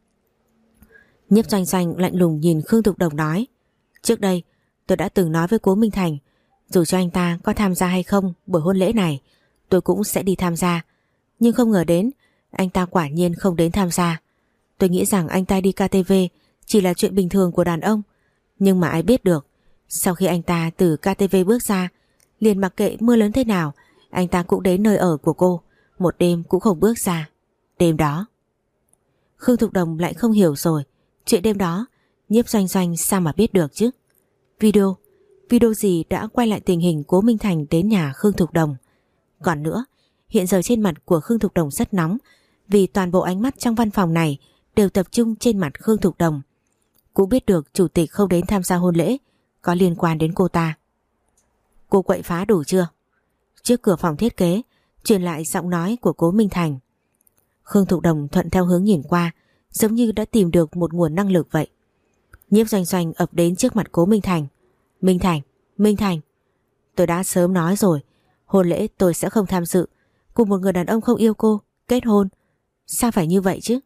Nhiếp Doanh Doanh lạnh lùng nhìn Khương Thục Đồng nói: Trước đây tôi đã từng nói với Cố Minh Thành, Dù cho anh ta có tham gia hay không buổi hôn lễ này, tôi cũng sẽ đi tham gia. Nhưng không ngờ đến, anh ta quả nhiên không đến tham gia. Tôi nghĩ rằng anh ta đi ca tê vê chỉ là chuyện bình thường của đàn ông. Nhưng mà ai biết được, sau khi anh ta từ ca tê vê bước ra, liền mặc kệ mưa lớn thế nào, anh ta cũng đến nơi ở của cô, một đêm cũng không bước ra. Đêm đó Khương Thục Đồng lại không hiểu rồi. Chuyện đêm đó Nhiếp Doanh Doanh sao mà biết được chứ? Video Video gì đã quay lại tình hình Cố Minh Thành đến nhà Khương Thục Đồng. Còn nữa, hiện giờ trên mặt của Khương Thục Đồng rất nóng, vì toàn bộ ánh mắt trong văn phòng này đều tập trung trên mặt Khương Thục Đồng. Cũng biết được chủ tịch không đến tham gia hôn lễ có liên quan đến cô ta. Cô quậy phá đủ chưa? Trước cửa phòng thiết kế truyền lại giọng nói của Cố Minh Thành. Khương Thục Đồng thuận theo hướng nhìn qua, giống như đã tìm được một nguồn năng lực vậy. Nhiếp Doanh Doanh ập đến trước mặt Cố Minh Thành. Minh Thành, Minh Thành, tôi đã sớm nói rồi, hôn lễ tôi sẽ không tham dự. Cùng một người đàn ông không yêu cô kết hôn, sao phải như vậy chứ?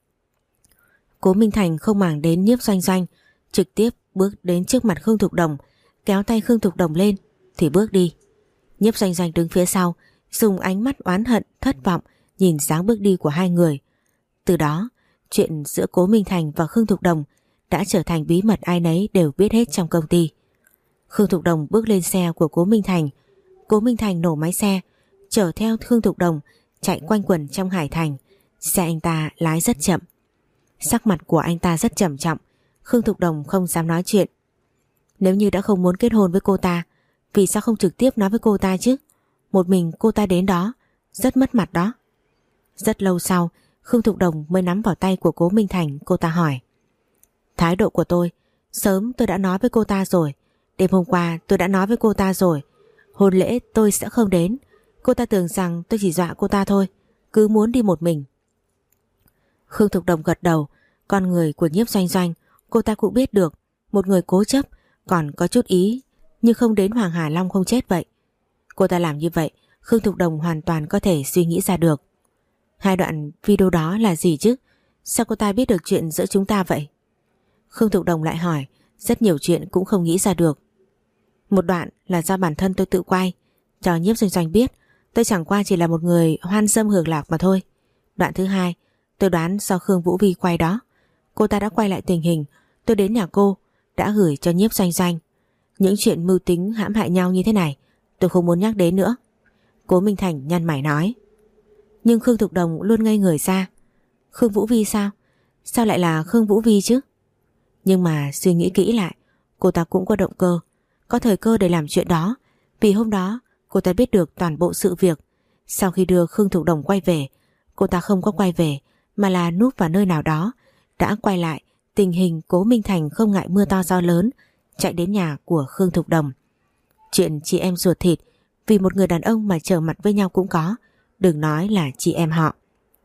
Cố Minh Thành không màng đến Nhiếp Doanh Doanh, trực tiếp bước đến trước mặt Khương Thục Đồng, kéo tay Khương Thục Đồng lên thì bước đi. Nhiếp Doanh Doanh đứng phía sau, dùng ánh mắt oán hận, thất vọng nhìn dáng bước đi của hai người. Từ đó, chuyện giữa Cố Minh Thành và Khương Thục Đồng đã trở thành bí mật ai nấy đều biết hết trong công ty. Khương Thục Đồng bước lên xe của Cố Minh Thành. Cố Minh Thành nổ máy xe, chở theo Khương Thục Đồng chạy quanh quẩn trong Hải Thành. Xe anh ta lái rất chậm. Sắc mặt của anh ta rất trầm trọng. Khương Thục Đồng không dám nói chuyện. Nếu như đã không muốn kết hôn với cô ta, vì sao không trực tiếp nói với cô ta chứ? Một mình cô ta đến đó, rất mất mặt đó. Rất lâu sau, Khương Thục Đồng mới nắm vào tay của Cố Minh Thành. Cô ta hỏi: Thái độ của tôi, sớm tôi đã nói với cô ta rồi. Đêm hôm qua tôi đã nói với cô ta rồi, hôn lễ tôi sẽ không đến. Cô ta tưởng rằng tôi chỉ dọa cô ta thôi, cứ muốn đi một mình. Khương Thục Đồng gật đầu. Con người của Nhiếp Doanh Doanh cô ta cũng biết được. Một người cố chấp, còn có chút ý, nhưng không đến Hoàng Hà Long không chết vậy. Cô ta làm như vậy, Khương Thục Đồng hoàn toàn có thể suy nghĩ ra được. Hai đoạn video đó là gì chứ? Sao cô ta biết được chuyện giữa chúng ta vậy? Khương Thục Đồng lại hỏi. Rất nhiều chuyện cũng không nghĩ ra được. Một đoạn là do bản thân tôi tự quay, cho Nhiếp Doanh Doanh biết tôi chẳng qua chỉ là một người hoan dâm hưởng lạc mà thôi. Đoạn thứ hai, tôi đoán do Khương Vũ Vi quay đó. Cô ta đã quay lại tình hình tôi đến nhà cô, đã gửi cho Nhiếp Doanh Doanh. Những chuyện mưu tính hãm hại nhau như thế này tôi không muốn nhắc đến nữa. Cố Minh Thành nhăn mày nói. Nhưng Khương Thục Đồng luôn ngây người ra. Khương Vũ Vi sao? Sao lại là Khương Vũ Vi chứ? Nhưng mà suy nghĩ kỹ lại, cô ta cũng có động cơ, có thời cơ để làm chuyện đó. Vì hôm đó cô ta biết được toàn bộ sự việc. Sau khi đưa Khương Thục Đồng quay về, cô ta không có quay về mà là núp vào nơi nào đó, đã quay lại tình hình Cố Minh Thành không ngại mưa to gió lớn chạy đến nhà của Khương Thục Đồng. Chuyện chị em ruột thịt vì một người đàn ông mà trở mặt với nhau cũng có, đừng nói là chị em họ.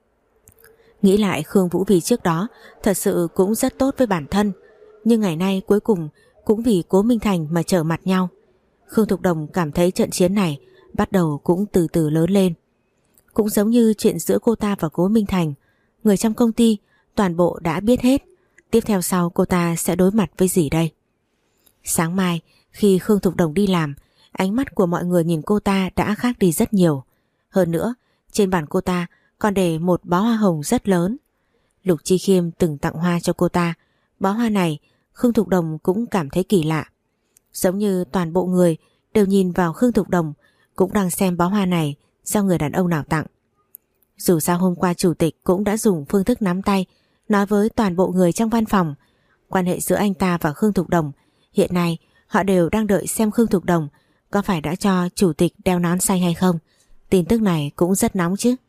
Nghĩ lại, Khương Vũ Vi trước đó thật sự cũng rất tốt với bản thân, nhưng ngày nay cuối cùng cũng vì Cố Minh Thành mà trở mặt nhau. Khương Thục Đồng cảm thấy trận chiến này bắt đầu cũng từ từ lớn lên. Cũng giống như chuyện giữa cô ta và Cố Minh Thành, người trong công ty toàn bộ đã biết hết. Tiếp theo sau cô ta sẽ đối mặt với gì đây? Sáng mai khi Khương Thục Đồng đi làm, ánh mắt của mọi người nhìn cô ta đã khác đi rất nhiều. Hơn nữa, trên bàn cô ta còn để một bó hoa hồng rất lớn. Lục Chi Khiêm từng tặng hoa cho cô ta. Bó hoa này Khương Thục Đồng cũng cảm thấy kỳ lạ. Giống như toàn bộ người đều nhìn vào Khương Thục Đồng, cũng đang xem bó hoa này do người đàn ông nào tặng. Dù sao hôm qua chủ tịch cũng đã dùng phương thức nắm tay nói với toàn bộ người trong văn phòng. Quan hệ giữa anh ta và Khương Thục Đồng, hiện nay họ đều đang đợi xem Khương Thục Đồng có phải đã cho chủ tịch đeo nón xanh hay không. Tin tức này cũng rất nóng chứ.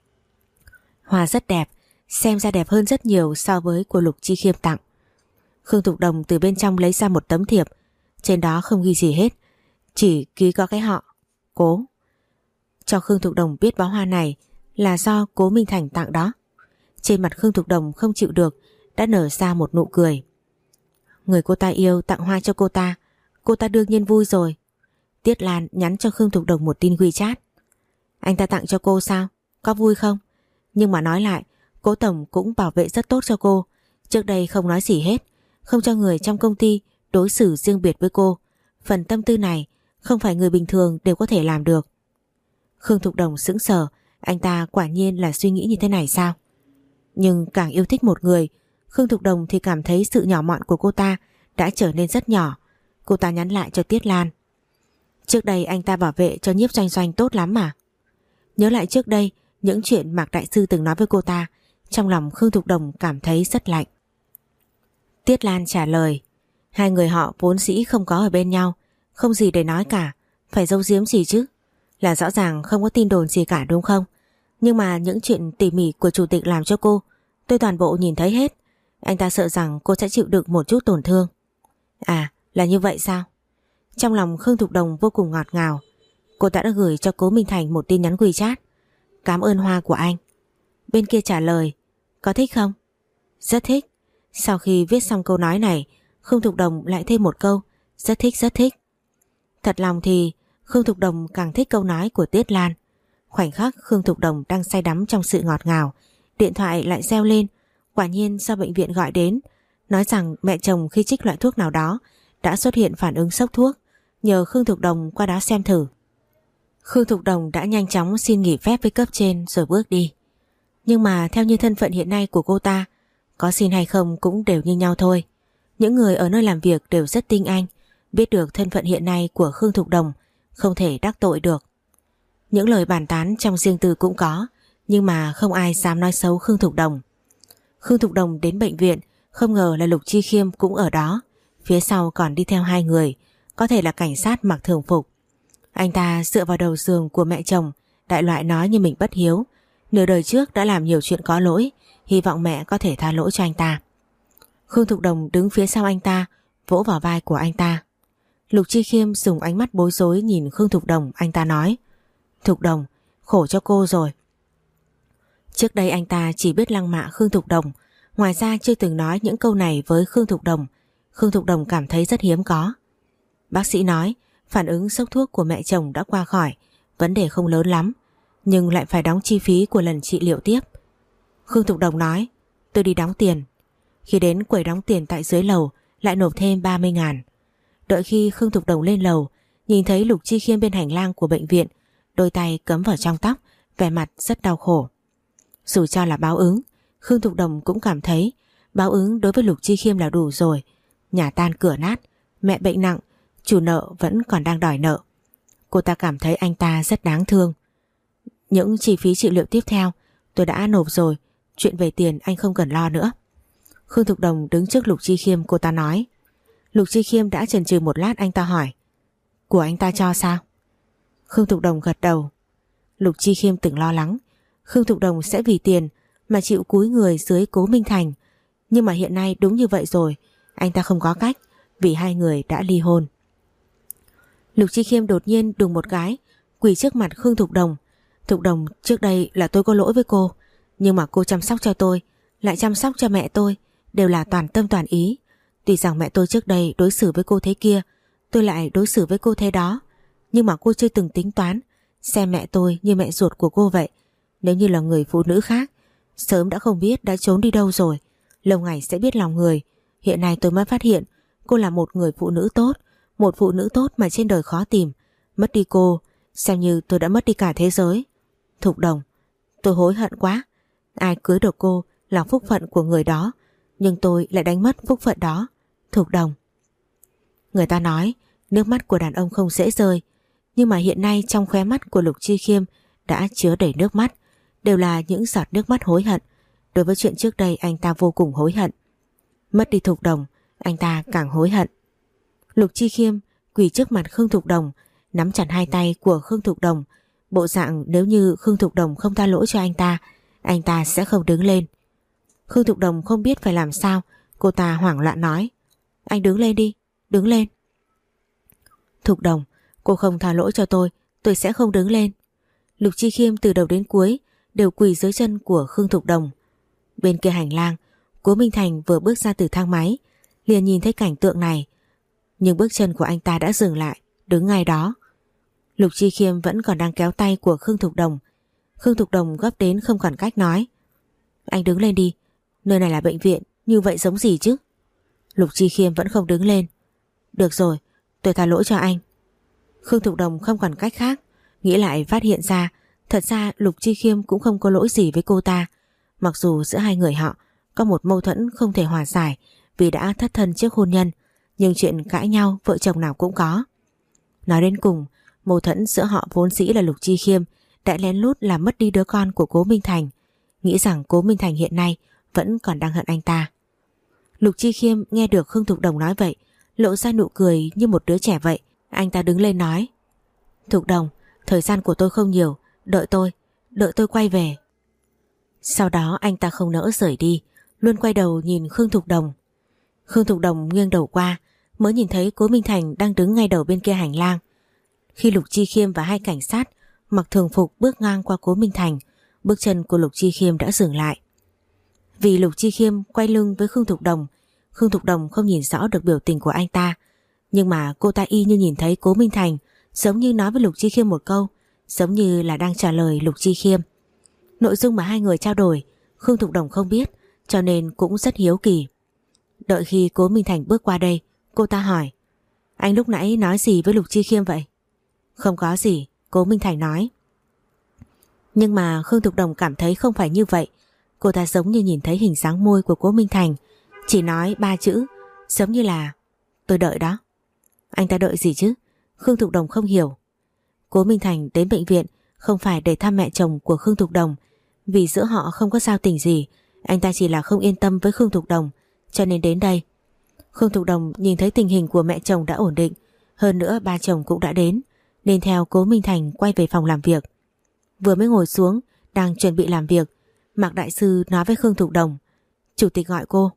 Hoa rất đẹp, xem ra đẹp hơn rất nhiều so với của Lục Chi Khiêm tặng. Khương Thục Đồng từ bên trong lấy ra một tấm thiệp, trên đó không ghi gì hết, chỉ ký có cái họ Cố. Cho Khương Thục Đồng biết bó hoa này là do Cố Minh Thành tặng đó. Trên mặt Khương Thục Đồng không chịu được, đã nở ra một nụ cười. Người cô ta yêu tặng hoa cho cô ta, cô ta đương nhiên vui rồi. Tiết Lan nhắn cho Khương Thục Đồng một tin WeChat. Anh ta tặng cho cô sao? Có vui không? Nhưng mà nói lại, Cố Tổng cũng bảo vệ rất tốt cho cô. Trước đây không nói gì hết, không cho người trong công ty đối xử riêng biệt với cô. Phần tâm tư này không phải người bình thường đều có thể làm được. Khương Thục Đồng sững sờ, anh ta quả nhiên là suy nghĩ như thế này sao? Nhưng càng yêu thích một người, Khương Thục Đồng thì cảm thấy sự nhỏ mọn của cô ta đã trở nên rất nhỏ. Cô ta nhắn lại cho Tiết Lan. Trước đây anh ta bảo vệ cho Nhiếp Doanh Doanh tốt lắm mà. Nhớ lại trước đây những chuyện Mạc Đại Sư từng nói với cô ta, trong lòng Khương Thục Đồng cảm thấy rất lạnh. Tiết Lan trả lời, hai người họ vốn dĩ không có ở bên nhau, không gì để nói cả, phải giấu giếm gì chứ? Là rõ ràng không có tin đồn gì cả đúng không? Nhưng mà những chuyện tỉ mỉ của chủ tịch làm cho cô, tôi toàn bộ nhìn thấy hết. Anh ta sợ rằng cô sẽ chịu đựng một chút tổn thương. À, là như vậy sao? Trong lòng Khương Thục Đồng vô cùng ngọt ngào. Cô đã, đã gửi cho Cố Minh Thành một tin nhắn WeChat. Cảm ơn hoa của anh. Bên kia trả lời, có thích không? Rất thích. Sau khi viết xong câu nói này, Khương Thục Đồng lại thêm một câu, rất thích rất thích. Thật lòng thì Khương Thục Đồng càng thích câu nói của Tiết Lan. Khoảnh khắc Khương Thục Đồng đang say đắm trong sự ngọt ngào, điện thoại lại reo lên. Quả nhiên do bệnh viện gọi đến, nói rằng mẹ chồng khi trích loại thuốc nào đó đã xuất hiện phản ứng sốc thuốc, nhờ Khương Thục Đồng qua đó xem thử. Khương Thục Đồng đã nhanh chóng xin nghỉ phép với cấp trên rồi bước đi. Nhưng mà theo như thân phận hiện nay của cô ta, có xin hay không cũng đều như nhau thôi. Những người ở nơi làm việc đều rất tinh anh, biết được thân phận hiện nay của Khương Thục Đồng không thể đắc tội được. Những lời bàn tán trong riêng tư cũng có, nhưng mà không ai dám nói xấu Khương Thục Đồng. Khương Thục Đồng đến bệnh viện, không ngờ là Lục Chi Khiêm cũng ở đó, phía sau còn đi theo hai người, có thể là cảnh sát mặc thường phục. Anh ta dựa vào đầu giường của mẹ chồng, đại loại nói như mình bất hiếu, nửa đời trước đã làm nhiều chuyện có lỗi, hy vọng mẹ có thể tha lỗi cho anh ta. Khương Thục Đồng đứng phía sau anh ta, vỗ vào vai của anh ta. Lục Chi Khiêm dùng ánh mắt bối rối nhìn Khương Thục Đồng, anh ta nói, Thục Đồng, khổ cho cô rồi. Trước đây anh ta chỉ biết lăng mạ Khương Thục Đồng, ngoài ra chưa từng nói những câu này với Khương Thục Đồng. Khương Thục Đồng cảm thấy rất hiếm có. Bác sĩ nói phản ứng sốc thuốc của mẹ chồng đã qua khỏi, vấn đề không lớn lắm, nhưng lại phải đóng chi phí của lần trị liệu tiếp. Khương Thục Đồng nói, tôi đi đóng tiền. Khi đến quầy đóng tiền tại dưới lầu lại nộp thêm ba mươi ngàn. Đợi khi Khương Thục Đồng lên lầu, nhìn thấy Lục Chi Khiêm bên hành lang của bệnh viện, đôi tay cấm vào trong tóc, vẻ mặt rất đau khổ. Dù cho là báo ứng, Khương Thục Đồng cũng cảm thấy báo ứng đối với Lục Chi Khiêm là đủ rồi. Nhà tan cửa nát, mẹ bệnh nặng, chủ nợ vẫn còn đang đòi nợ. Cô ta cảm thấy anh ta rất đáng thương. Những chi phí trị liệu tiếp theo tôi đã nộp rồi, chuyện về tiền anh không cần lo nữa. Khương Thục Đồng đứng trước Lục Chi Khiêm, cô ta nói. Lục Chi Khiêm đã chần chừ một lát, anh ta hỏi, của anh ta cho sao? Khương Thục Đồng gật đầu. Lục Chi Khiêm từng lo lắng Khương Thục Đồng sẽ vì tiền mà chịu cúi người dưới Cố Minh Thành, nhưng mà hiện nay đúng như vậy rồi, anh ta không có cách vì hai người đã ly hôn. Lục Chi Khiêm đột nhiên đùng một cái quỳ trước mặt Khương Thục Đồng. Thục Đồng, trước đây là tôi có lỗi với cô, nhưng mà cô chăm sóc cho tôi, lại chăm sóc cho mẹ tôi, đều là toàn tâm toàn ý. Tuy rằng mẹ tôi trước đây đối xử với cô thế kia, tôi lại đối xử với cô thế đó, nhưng mà cô chưa từng tính toán xem mẹ tôi như mẹ ruột của cô vậy. Nếu như là người phụ nữ khác, sớm đã không biết đã trốn đi đâu rồi, lâu ngày sẽ biết lòng người. Hiện nay tôi mới phát hiện cô là một người phụ nữ tốt, một phụ nữ tốt mà trên đời khó tìm. Mất đi cô, xem như tôi đã mất đi cả thế giới. Thục Đồng, tôi hối hận quá. Ai cưới được cô là phúc phận của người đó, nhưng tôi lại đánh mất phúc phận đó. Thục Đồng. Người ta nói nước mắt của đàn ông không dễ rơi, nhưng mà hiện nay trong khóe mắt của Lục Chi Khiêm đã chứa đầy nước mắt, đều là những giọt nước mắt hối hận. Đối với chuyện trước đây anh ta vô cùng hối hận. Mất đi Thục Đồng, anh ta càng hối hận. Lục Chi Khiêm quỳ trước mặt Khương Thục Đồng, nắm chặt hai tay của Khương Thục Đồng, bộ dạng nếu như Khương Thục Đồng không tha lỗi cho anh ta, anh ta sẽ không đứng lên. Khương Thục Đồng không biết phải làm sao, cô ta hoảng loạn nói, anh đứng lên đi, đứng lên. Thục Đồng, cô không tha lỗi cho tôi, tôi sẽ không đứng lên. Lục Chi Khiêm từ đầu đến cuối đều quỳ dưới chân của Khương Thục Đồng. Bên kia hành lang, Cố Minh Thành vừa bước ra từ thang máy, liền nhìn thấy cảnh tượng này, nhưng bước chân của anh ta đã dừng lại, đứng ngay đó. Lục Chi Khiêm vẫn còn đang kéo tay của Khương Thục Đồng. Khương Thục Đồng gấp đến không còn cách nói, anh đứng lên đi, nơi này là bệnh viện, như vậy giống gì chứ? Lục Chi Khiêm vẫn không đứng lên. Được rồi, tôi tha lỗi cho anh. Khương Thục Đồng không còn cách khác, nghĩ lại phát hiện ra thật ra Lục Chi Khiêm cũng không có lỗi gì với cô ta. Mặc dù giữa hai người họ có một mâu thuẫn không thể hòa giải vì đã thất thân trước hôn nhân, nhưng chuyện cãi nhau vợ chồng nào cũng có. Nói đến cùng, mâu thuẫn giữa họ vốn dĩ là Lục Chi Khiêm đã lén lút làm mất đi đứa con của Cố Minh Thành, nghĩ rằng Cố Minh Thành hiện nay vẫn còn đang hận anh ta. Lục Chi Khiêm nghe được Khương Thục Đồng nói vậy, lộ ra nụ cười như một đứa trẻ vậy. Anh ta đứng lên nói: Thục Đồng, thời gian của tôi không nhiều, đợi tôi, đợi tôi quay về. Sau đó anh ta không nỡ rời đi, luôn quay đầu nhìn Khương Thục Đồng. Khương Thục Đồng nghiêng đầu qua, mới nhìn thấy Cố Minh Thành đang đứng ngay đầu bên kia hành lang. Khi Lục Chi Khiêm và hai cảnh sát mặc thường phục bước ngang qua Cố Minh Thành, bước chân của Lục Chi Khiêm đã dừng lại. Vì Lục Chi Khiêm quay lưng với Khương Thục Đồng, Khương Thục Đồng không nhìn rõ được biểu tình của anh ta, nhưng mà cô ta y như nhìn thấy Cố Minh Thành, giống như nói với Lục Chi Khiêm một câu, giống như là đang trả lời Lục Chi Khiêm. Nội dung mà hai người trao đổi Khương Thục Đồng không biết, cho nên cũng rất hiếu kỳ. Đợi khi Cố Minh Thành bước qua đây, cô ta hỏi: Anh lúc nãy nói gì với Lục Chi Khiêm vậy? Không có gì, Cố Minh Thành nói. Nhưng mà Khương Thục Đồng cảm thấy không phải như vậy. Cô ta giống như nhìn thấy hình dáng môi của Cố Minh Thành, chỉ nói ba chữ, giống như là tôi đợi đó. Anh ta đợi gì chứ? Khương Thục Đồng không hiểu. Cố Minh Thành đến bệnh viện không phải để thăm mẹ chồng của Khương Thục Đồng, vì giữa họ không có giao tình gì, anh ta chỉ là không yên tâm với Khương Thục Đồng, cho nên đến đây. Khương Thục Đồng nhìn thấy tình hình của mẹ chồng đã ổn định, hơn nữa ba chồng cũng đã đến, nên theo Cố Minh Thành quay về phòng làm việc. Vừa mới ngồi xuống, đang chuẩn bị làm việc, Mạc Đại Sư nói với Khương Thục Đồng: Chủ tịch gọi cô.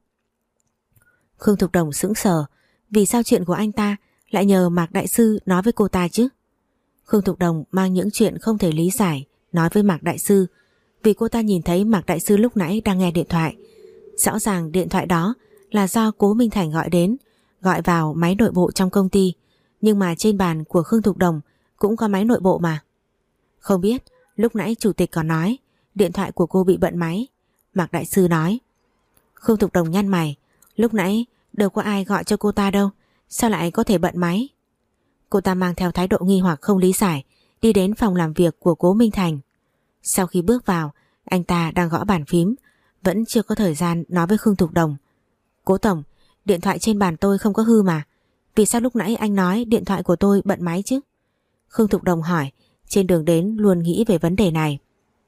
Khương Thục Đồng sững sờ, vì sao chuyện của anh ta lại nhờ Mạc Đại Sư nói với cô ta chứ? Khương Thục Đồng mang những chuyện không thể lý giải nói với Mạc Đại Sư, vì cô ta nhìn thấy Mạc Đại Sư lúc nãy đang nghe điện thoại. Rõ ràng điện thoại đó là do Cố Minh Thành gọi đến, gọi vào máy nội bộ trong công ty, nhưng mà trên bàn của Khương Thục Đồng cũng có máy nội bộ mà. Không biết, lúc nãy chủ tịch còn nói điện thoại của cô bị bận máy, Mạc Đại Sư nói. Khương Thục Đồng nhăn mày, lúc nãy đâu có ai gọi cho cô ta đâu, sao lại có thể bận máy? Cô ta mang theo thái độ nghi hoặc không lý giải, đi đến phòng làm việc của Cố Minh Thành. Sau khi bước vào, anh ta đang gõ bàn phím, vẫn chưa có thời gian nói với Khương Thục Đồng: Cố Tổng, điện thoại trên bàn tôi không có hư mà, vì sao lúc nãy anh nói điện thoại của tôi bận máy chứ? Khương Thục Đồng hỏi, trên đường đến luôn nghĩ về vấn đề này.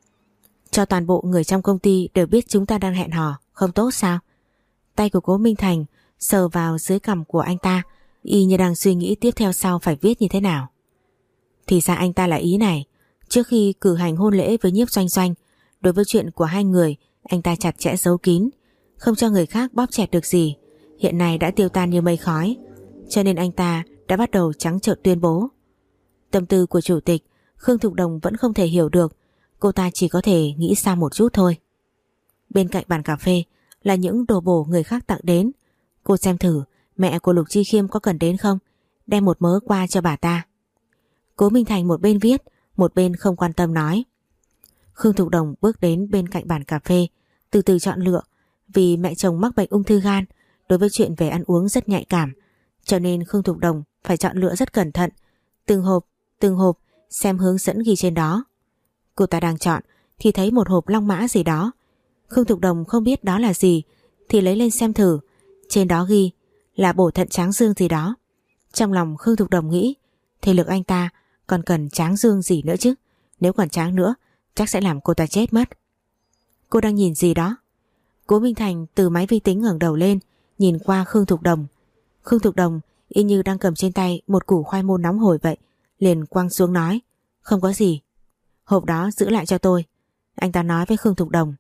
Cho toàn bộ người trong công ty đều biết chúng ta đang hẹn hò, không tốt sao? Tay của Cố Minh Thành sờ vào dưới cằm của anh ta, y như đang suy nghĩ tiếp theo sau phải viết như thế nào. Thì ra anh ta là ý này. Trước khi cử hành hôn lễ với Nhiếp Doanh Doanh, đối với chuyện của hai người anh ta chặt chẽ giấu kín, không cho người khác bóp chẹt được gì. Hiện nay đã tiêu tan như mây khói, cho nên anh ta đã bắt đầu trắng trợn tuyên bố. Tâm tư của chủ tịch Khương Thục Đồng vẫn không thể hiểu được, cô ta chỉ có thể nghĩ xa một chút thôi. Bên cạnh bàn cà phê là những đồ bổ người khác tặng đến. Cô xem thử mẹ của Lục Chi Khiêm có cần đến không, đem một mớ qua cho bà ta. Cố Minh Thành một bên viết, một bên không quan tâm nói. Khương Thục Đồng bước đến bên cạnh bàn cà phê, từ từ chọn lựa. Vì mẹ chồng mắc bệnh ung thư gan, đối với chuyện về ăn uống rất nhạy cảm, cho nên Khương Thục Đồng phải chọn lựa rất cẩn thận, từng hộp, từng hộp xem hướng dẫn ghi trên đó. Cô ta đang chọn thì thấy một hộp long mã gì đó. Khương Thục Đồng không biết đó là gì, thì lấy lên xem thử. Trên đó ghi là bổ thận tráng dương gì đó. Trong lòng Khương Thục Đồng nghĩ, thể lực anh ta còn cần tráng dương gì nữa chứ, nếu còn tráng nữa chắc sẽ làm cô ta chết mất. Cô đang nhìn gì đó? Cố Minh Thành từ máy vi tính ngẩng đầu lên, nhìn qua Khương Thục Đồng. Khương Thục Đồng y như đang cầm trên tay một củ khoai môn nóng hổi vậy, liền quăng xuống nói: Không có gì. Hộp đó giữ lại cho tôi, anh ta nói với Khương Thục Đồng.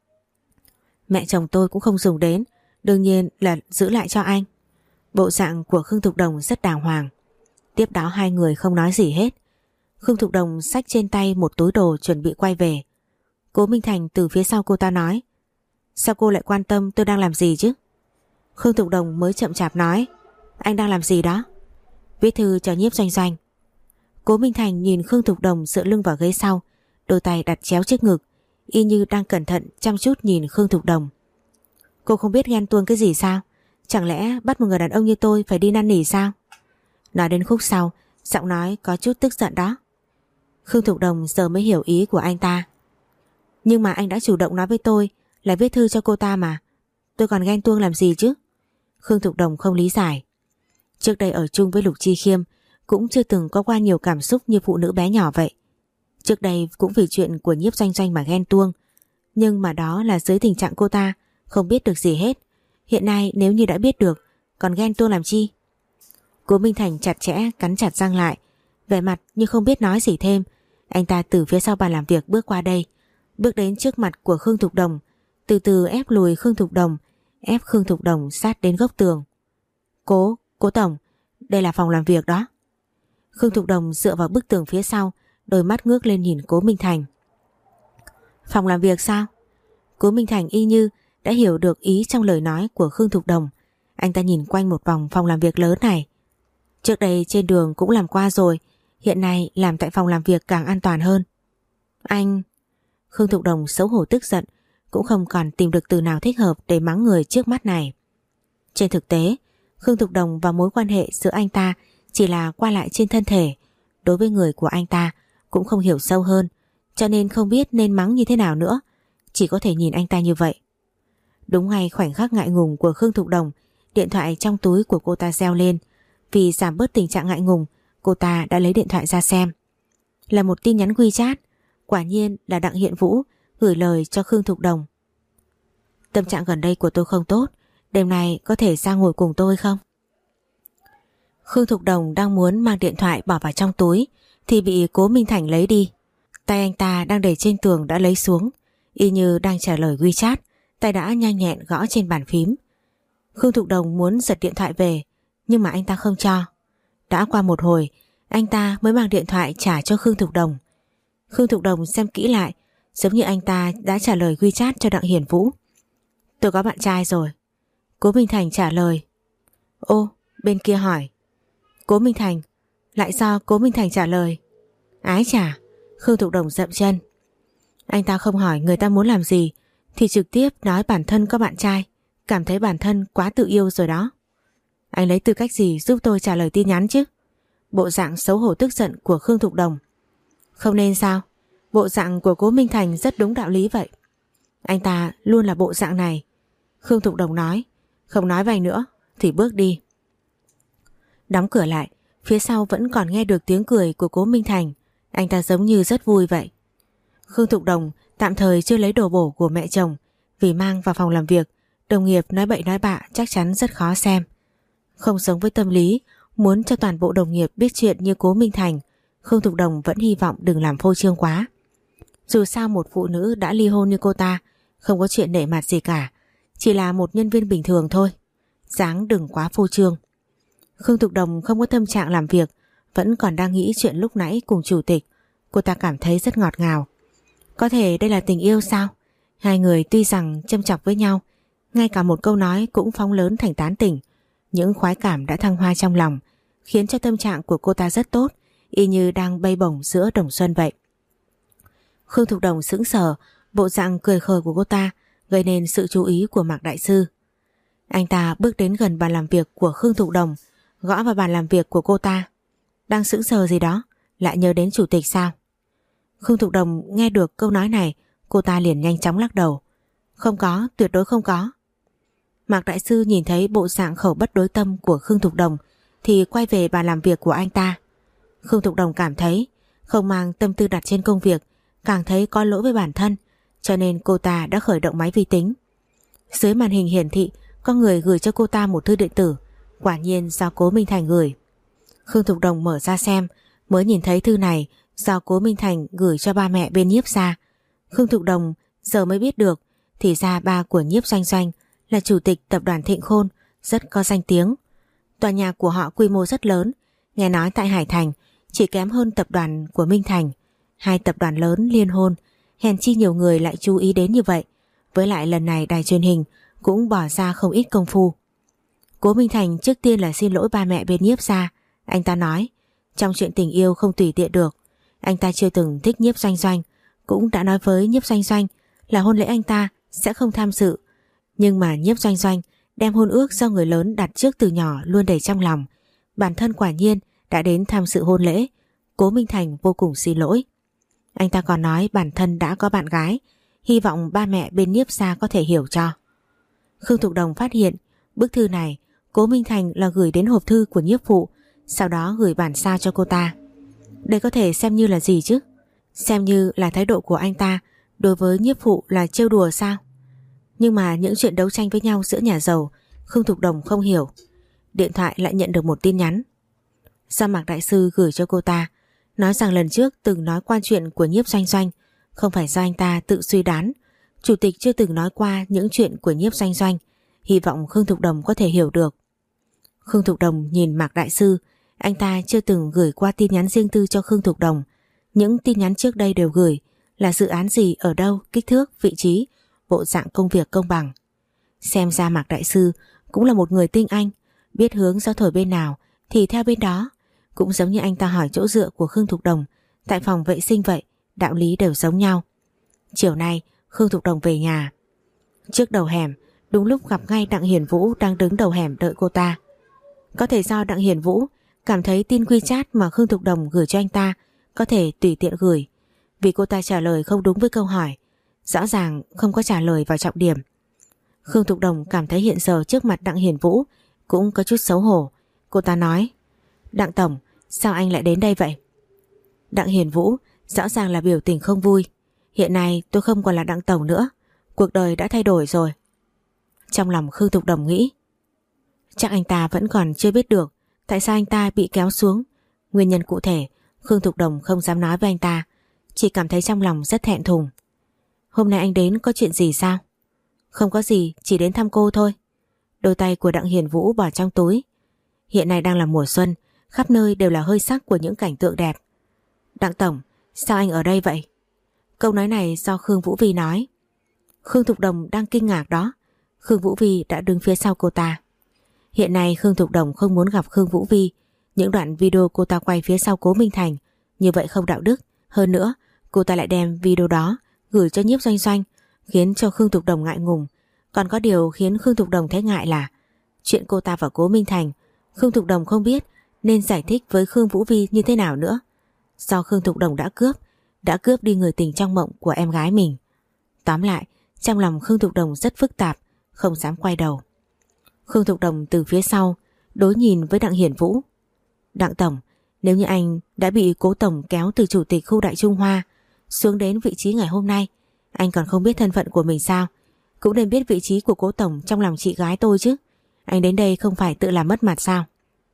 Mẹ chồng tôi cũng không dùng đến, đương nhiên là giữ lại cho anh. Bộ dạng của Khương Thục Đồng rất đàng hoàng. Tiếp đó hai người không nói gì hết. Khương Thục Đồng xách trên tay một túi đồ chuẩn bị quay về. Cố Minh Thành từ phía sau cô ta nói: Sao cô lại quan tâm tôi đang làm gì chứ? Khương Thục Đồng mới chậm chạp nói: Anh đang làm gì đó? Viết thư cho Nhiếp Doanh Doanh. Cố Minh Thành nhìn Khương Thục Đồng dựa lưng vào ghế sau, đôi tay đặt chéo trước ngực, y như đang cẩn thận chăm chút nhìn Khương Thục Đồng. Cô không biết ghen tuông cái gì sao? Chẳng lẽ bắt một người đàn ông như tôi phải đi năn nỉ sao? Nói đến khúc sau giọng nói có chút tức giận đó. Khương Thục Đồng giờ mới hiểu ý của anh ta. Nhưng mà anh đã chủ động nói với tôi là viết thư cho cô ta mà. Tôi còn ghen tuông làm gì chứ? Khương Thục Đồng không lý giải. Trước đây ở chung với Lục Chi Khiêm cũng chưa từng có qua nhiều cảm xúc như phụ nữ bé nhỏ vậy. Trước đây cũng vì chuyện của Nhiếp Doanh Doanh mà ghen tuông. Nhưng mà đó là dưới tình trạng cô ta không biết được gì hết. Hiện nay nếu như đã biết được, còn ghen tuông làm chi? Cố Minh Thành chặt chẽ cắn chặt răng lại, vẻ mặt như không biết nói gì thêm. Anh ta từ phía sau bàn làm việc bước qua đây, bước đến trước mặt của Khương Thục Đồng, từ từ ép lùi Khương Thục Đồng, ép Khương Thục Đồng sát đến góc tường. Cố, cố tổng, đây là phòng làm việc đó. Khương Thục Đồng dựa vào bức tường phía sau, đôi mắt ngước lên nhìn Cố Minh Thành. Phòng làm việc sao? Cố Minh Thành y như đã hiểu được ý trong lời nói của Khương Thục Đồng. Anh ta nhìn quanh một vòng phòng làm việc lớn này. Trước đây trên đường cũng làm qua rồi, hiện nay làm tại phòng làm việc càng an toàn hơn. Anh... Khương Thục Đồng xấu hổ tức giận, cũng không còn tìm được từ nào thích hợp để mắng người trước mắt này. Trên thực tế, Khương Thục Đồng và mối quan hệ giữa anh ta chỉ là qua lại trên thân thể. Đối với người của anh ta cũng không hiểu sâu hơn, cho nên không biết nên mắng như thế nào nữa, chỉ có thể nhìn anh ta như vậy. Đúng ngay khoảnh khắc ngại ngùng của Khương Thục Đồng, điện thoại trong túi của cô ta reo lên. Vì giảm bớt tình trạng ngại ngùng, cô ta đã lấy điện thoại ra xem. Là một tin nhắn WeChat, quả nhiên là Đặng Hiện Vũ gửi lời cho Khương Thục Đồng. Tâm trạng gần đây của tôi không tốt, đêm nay có thể ra ngồi cùng tôi không? Khương Thục Đồng đang muốn mang điện thoại bỏ vào trong túi thì bị Cố Minh Thành lấy đi. Tay anh ta đang để trên tường đã lấy xuống, y như đang trả lời WeChat, tay đã nhanh nhẹn gõ trên bàn phím. Khương Thục Đồng muốn giật điện thoại về, nhưng mà anh ta không cho. Đã qua một hồi, anh ta mới mang điện thoại trả cho Khương Thục Đồng. Khương Thục Đồng xem kỹ lại, giống như anh ta đã trả lời WeChat cho Đặng Hiền Vũ. Tôi có bạn trai rồi. Cố Minh Thành trả lời. Ô, bên kia hỏi. Cố Minh Thành, lại do Cố Minh Thành trả lời. Ái chà, Khương Thục Đồng dậm chân. Anh ta không hỏi người ta muốn làm gì, thì trực tiếp nói bản thân có bạn trai, cảm thấy bản thân quá tự yêu rồi đó. Anh lấy tư cách gì giúp tôi trả lời tin nhắn chứ? Bộ dạng xấu hổ tức giận của Khương Thục Đồng. Không nên sao? Bộ dạng của Cố Minh Thành rất đúng đạo lý vậy. Anh ta luôn là bộ dạng này. Khương Thục Đồng nói. Không nói với anh nữa thì bước đi. Đóng cửa lại, phía sau vẫn còn nghe được tiếng cười của Cố Minh Thành. Anh ta giống như rất vui vậy. Khương Thục Đồng tạm thời chưa lấy đồ bổ của mẹ chồng, vì mang vào phòng làm việc, đồng nghiệp nói bậy nói bạ chắc chắn rất khó xem. Không sống với tâm lý muốn cho toàn bộ đồng nghiệp biết chuyện như Cố Minh Thành, Khương Thục Đồng vẫn hy vọng đừng làm phô trương quá. Dù sao một phụ nữ đã ly hôn như cô ta không có chuyện nể mặt gì cả, chỉ là một nhân viên bình thường thôi, dáng đừng quá phô trương. Khương Thục Đồng không có tâm trạng làm việc, vẫn còn đang nghĩ chuyện lúc nãy cùng chủ tịch. Cô ta cảm thấy rất ngọt ngào. Có thể đây là tình yêu sao? Hai người tuy rằng châm chọc với nhau, ngay cả một câu nói cũng phóng lớn thành tán tỉnh. Những khoái cảm đã thăng hoa trong lòng, khiến cho tâm trạng của cô ta rất tốt, y như đang bay bổng giữa đồng xuân vậy. Khương Thục Đồng sững sờ, bộ dạng cười khờ của cô ta gây nên sự chú ý của Mạc Đại Sư. Anh ta bước đến gần bàn làm việc của Khương Thục Đồng, gõ vào bàn làm việc của cô ta. Đang sững sờ gì đó, lại nhớ đến chủ tịch sao? Khương Thục Đồng nghe được câu nói này, cô ta liền nhanh chóng lắc đầu. Không có, tuyệt đối không có. Mạc Đại Sư nhìn thấy bộ dạng khẩu bất đối tâm của Khương Thục Đồng thì quay về bàn làm việc của anh ta. Khương Thục Đồng cảm thấy không mang tâm tư đặt trên công việc, càng thấy có lỗi với bản thân, cho nên cô ta đã khởi động máy vi tính. Dưới màn hình hiển thị có người gửi cho cô ta một thư điện tử, quả nhiên do Cố Minh Thành gửi. Khương Thục Đồng mở ra xem, mới nhìn thấy thư này do Cố Minh Thành gửi cho ba mẹ bên Nhiếp gia. Khương Thục Đồng giờ mới biết được, thì ra ba của Nhiếp Doanh Doanh là chủ tịch tập đoàn Thịnh Khôn, rất có danh tiếng. Tòa nhà của họ quy mô rất lớn, nghe nói tại Hải Thành chỉ kém hơn tập đoàn của Minh Thành. Hai tập đoàn lớn liên hôn, hèn chi nhiều người lại chú ý đến như vậy. Với lại lần này đài truyền hình cũng bỏ ra không ít công phu. Cố Minh Thành trước tiên là xin lỗi ba mẹ bên Nhiếp gia. Anh ta nói trong chuyện tình yêu không tùy tiện được. Anh ta chưa từng thích Nhiếp Doanh Doanh, cũng đã nói với Nhiếp Doanh Doanh là hôn lễ anh ta sẽ không tham dự. Nhưng mà Nhiếp Doanh Doanh đem hôn ước do người lớn đặt trước từ nhỏ luôn để trong lòng. Bản thân quả nhiên đã đến tham dự hôn lễ, Cố Minh Thành vô cùng xin lỗi. Anh ta còn nói bản thân đã có bạn gái, hy vọng ba mẹ bên Nhiếp gia có thể hiểu cho. Khương Thục Đồng phát hiện bức thư này Cố Minh Thành là gửi đến hộp thư của Nhiếp phụ, sau đó gửi bản sao cho cô ta. Đây có thể xem như là gì chứ? Xem như là thái độ của anh ta đối với Nhiếp phụ là trêu đùa sao? Nhưng mà những chuyện đấu tranh với nhau giữa nhà giàu, Khương Thục Đồng không hiểu. Điện thoại lại nhận được một tin nhắn do Mạc Đại Sư gửi cho cô ta, nói rằng lần trước từng nói qua chuyện của Nhiếp Doanh Doanh không phải do anh ta tự suy đoán. Chủ tịch chưa từng nói qua những chuyện của Nhiếp Doanh Doanh, hy vọng Khương Thục Đồng có thể hiểu được. Khương Thục Đồng nhìn Mạc Đại Sư, anh ta chưa từng gửi qua tin nhắn riêng tư cho Khương Thục Đồng. Những tin nhắn trước đây đều gửi là dự án gì, ở đâu, kích thước, vị trí, bộ dạng công việc công bằng. Xem ra Mạc Đại Sư cũng là một người tinh anh, biết hướng gió thổi bên nào thì theo bên đó. Cũng giống như anh ta hỏi chỗ dựa của Khương Thục Đồng tại phòng vệ sinh vậy, đạo lý đều giống nhau. Chiều nay Khương Thục Đồng về nhà. Trước đầu hẻm đúng lúc gặp ngay Đặng Hiền Vũ đang đứng đầu hẻm đợi cô ta. Có thể do Đặng Hiền Vũ cảm thấy tin WeChat mà Khương Thục Đồng gửi cho anh ta có thể tùy tiện gửi, vì cô ta trả lời không đúng với câu hỏi, rõ ràng không có trả lời vào trọng điểm. Khương Thục Đồng cảm thấy hiện giờ trước mặt Đặng Hiền Vũ cũng có chút xấu hổ. Cô ta nói: Đặng Tổng, sao anh lại đến đây vậy? Đặng Hiền Vũ rõ ràng là biểu tình không vui. Hiện nay tôi không còn là Đặng Tổng nữa, cuộc đời đã thay đổi rồi. Trong lòng Khương Thục Đồng nghĩ, chắc anh ta vẫn còn chưa biết được tại sao anh ta bị kéo xuống. Nguyên nhân cụ thể Khương Thục Đồng không dám nói với anh ta, chỉ cảm thấy trong lòng rất thẹn thùng. Hôm nay anh đến có chuyện gì sao? Không có gì, chỉ đến thăm cô thôi. Đôi tay của Đặng Hiền Vũ bỏ trong túi. Hiện nay đang là mùa xuân, khắp nơi đều là hơi sắc của những cảnh tượng đẹp. Đặng Tổng, sao anh ở đây vậy? Câu nói này do Khương Vũ Vi nói. Khương Thục Đồng đang kinh ngạc đó. Khương Vũ Vi đã đứng phía sau cô ta. Hiện nay Khương Thục Đồng không muốn gặp Khương Vũ Vi. Những đoạn video cô ta quay phía sau Cố Minh Thành như vậy không đạo đức. Hơn nữa cô ta lại đem video đó gửi cho Nhiếp Doanh Doanh, khiến cho Khương Thục Đồng ngại ngùng. Còn có điều khiến Khương Thục Đồng thấy ngại là chuyện cô ta và Cố Minh Thành, Khương Thục Đồng không biết nên giải thích với Khương Vũ Vi như thế nào nữa. Do Khương Thục Đồng đã cướp Đã cướp đi người tình trong mộng của em gái mình. Tóm lại, trong lòng Khương Thục Đồng rất phức tạp, không dám quay đầu. Khương Thục Đồng từ phía sau đối nhìn với Đặng Hiền Vũ. Đặng Tổng, nếu như anh đã bị Cố Tổng kéo từ chủ tịch khu Đại Trung Hoa xuống đến vị trí ngày hôm nay, anh còn không biết thân phận của mình sao? Cũng nên biết vị trí của Cố Tổng trong lòng chị gái tôi chứ. Anh đến đây không phải tự làm mất mặt sao?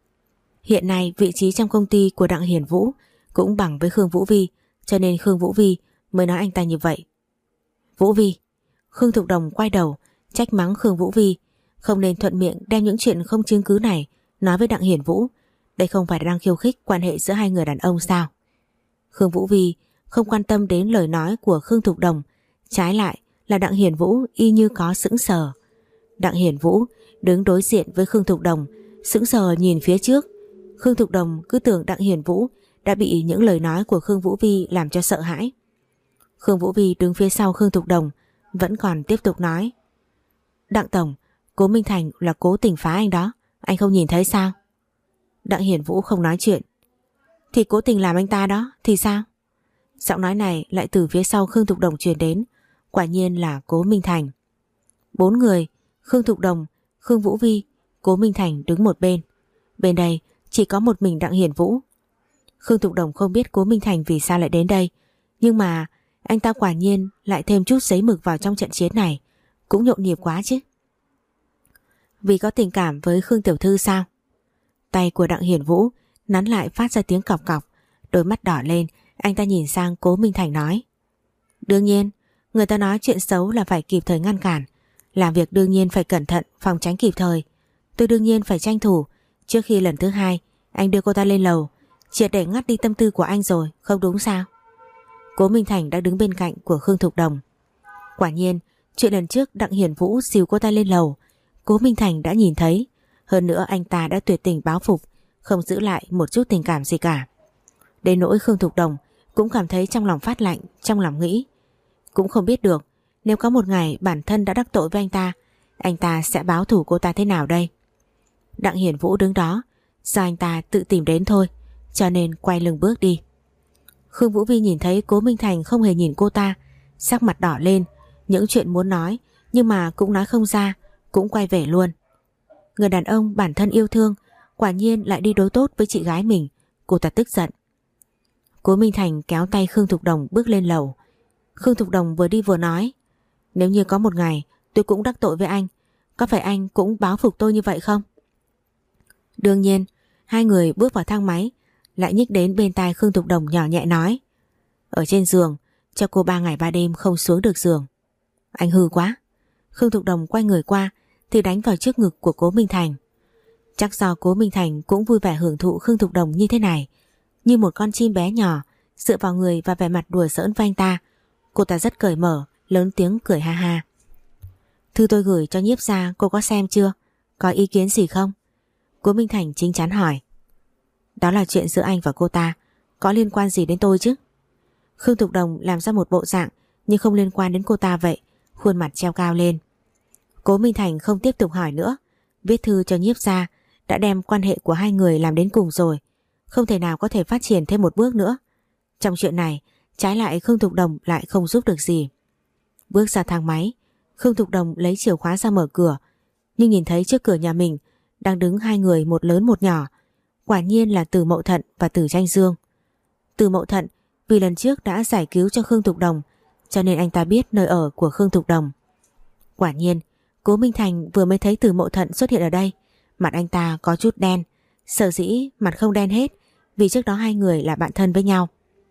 Hiện nay vị trí trong công ty của Đặng Hiền Vũ cũng bằng với Khương Vũ Vi, cho nên Khương Vũ Vi mới nói anh ta như vậy. Vũ Vi. Khương Thục Đồng quay đầu trách mắng Khương Vũ Vi không nên thuận miệng đem những chuyện không chứng cứ này nói với Đặng Hiền Vũ. Đây không phải đang khiêu khích quan hệ giữa hai người đàn ông sao? Khương Vũ Vi không quan tâm đến lời nói của Khương Thục Đồng, trái lại là Đặng Hiền Vũ y như có sững sờ. Đặng Hiền Vũ đứng đối diện với Khương Thục Đồng, sững sờ nhìn phía trước. Khương Thục Đồng cứ tưởng Đặng Hiền Vũ đã bị những lời nói của Khương Vũ Vi làm cho sợ hãi. Khương Vũ Vi đứng phía sau Khương Thục Đồng vẫn còn tiếp tục nói: Đặng Tổng, Cố Minh Thành là cố tình phá anh đó, anh không nhìn thấy sao? Đặng Hiền Vũ không nói chuyện. Thì cố tình làm anh ta đó thì sao? Giọng nói này lại từ phía sau Khương Thục Đồng truyền đến, quả nhiên là Cố Minh Thành. Bốn người, Khương Thục Đồng, Khương Vũ Vi, Cố Minh Thành đứng một bên. Bên đây chỉ có một mình Đặng Hiền Vũ. Khương Thục Đồng không biết Cố Minh Thành vì sao lại đến đây, nhưng mà anh ta quả nhiên lại thêm chút giấy mực vào trong trận chiến này, cũng nhộn nhịp quá chứ. Vì có tình cảm với Khương Tiểu Thư sao? Tay của Đặng Hiền Vũ nắn lại phát ra tiếng cọc cọc, đôi mắt đỏ lên, anh ta nhìn sang Cố Minh Thành nói: Đương nhiên, người ta nói chuyện xấu là phải kịp thời ngăn cản, làm việc đương nhiên phải cẩn thận, phòng tránh kịp thời. Tôi đương nhiên phải tranh thủ, trước khi lần thứ hai anh đưa cô ta lên lầu, triệt để ngắt đi tâm tư của anh rồi, không đúng sao? Cố Minh Thành đã đứng bên cạnh của Khương Thục Đồng. Quả nhiên, chuyện lần trước Đặng Hiền Vũ dìu cô ta lên lầu, Cố Minh Thành đã nhìn thấy. Hơn nữa anh ta đã tuyệt tình báo phục, không giữ lại một chút tình cảm gì cả. Đến nỗi Khương Thục Đồng cũng cảm thấy trong lòng phát lạnh, trong lòng nghĩ, cũng không biết được nếu có một ngày bản thân đã đắc tội với anh ta, anh ta sẽ báo thủ cô ta thế nào đây. Đặng Hiền Vũ đứng đó, do anh ta tự tìm đến thôi, cho nên quay lưng bước đi. Khương Vũ Vi nhìn thấy Cố Minh Thành không hề nhìn cô ta, sắc mặt đỏ lên, những chuyện muốn nói nhưng mà cũng nói không ra, cũng quay về luôn. Người đàn ông bản thân yêu thương quả nhiên lại đi đối tốt với chị gái mình, cô ta tức giận. Cố Minh Thành kéo tay Khương Thục Đồng bước lên lầu. Khương Thục Đồng vừa đi vừa nói, nếu như có một ngày tôi cũng đắc tội với anh, có phải anh cũng báo phục tôi như vậy không? Đương nhiên. Hai người bước vào thang máy, lại nhích đến bên tai Khương Thục Đồng nhỏ nhẹ nói, ở trên giường cho cô ba ngày ba đêm không xuống được giường. Anh hư quá. Khương Thục Đồng quay người qua thì đánh vào trước ngực của Cố Minh Thành. Chắc do Cố Minh Thành cũng vui vẻ hưởng thụ Khương Thục Đồng như thế này, như một con chim bé nhỏ dựa vào người và vẻ mặt đùa giỡn với anh ta. Cô ta rất cởi mở, lớn tiếng cười ha ha. Thư tôi gửi cho Nhiếp gia cô có xem chưa? Có ý kiến gì không? Cố Minh Thành chính chắn hỏi. Đó là chuyện giữa anh và cô ta, có liên quan gì đến tôi chứ? Khương Thục Đồng làm ra một bộ dạng nhưng không liên quan đến cô ta vậy, khuôn mặt treo cao lên. Cố Minh Thành không tiếp tục hỏi nữa, viết thư cho Nhiếp gia đã đem quan hệ của hai người làm đến cùng rồi, không thể nào có thể phát triển thêm một bước nữa. Trong chuyện này, trái lại Khương Thục Đồng lại không giúp được gì. Bước ra thang máy, Khương Thục Đồng lấy chìa khóa ra mở cửa, nhưng nhìn thấy trước cửa nhà mình đang đứng hai người, một lớn một nhỏ. Quả nhiên là Từ Mậu Thận và Từ Tranh Dương. Từ Mậu Thận vì lần trước đã giải cứu cho Khương Thục Đồng, cho nên anh ta biết nơi ở của Khương Thục Đồng. Quả nhiên, Cố Minh Thành vừa mới thấy Từ Mậu Thận xuất hiện ở đây, mặt anh ta có chút đen, sở dĩ mặt không đen hết vì trước đó hai người là bạn thân với nhau.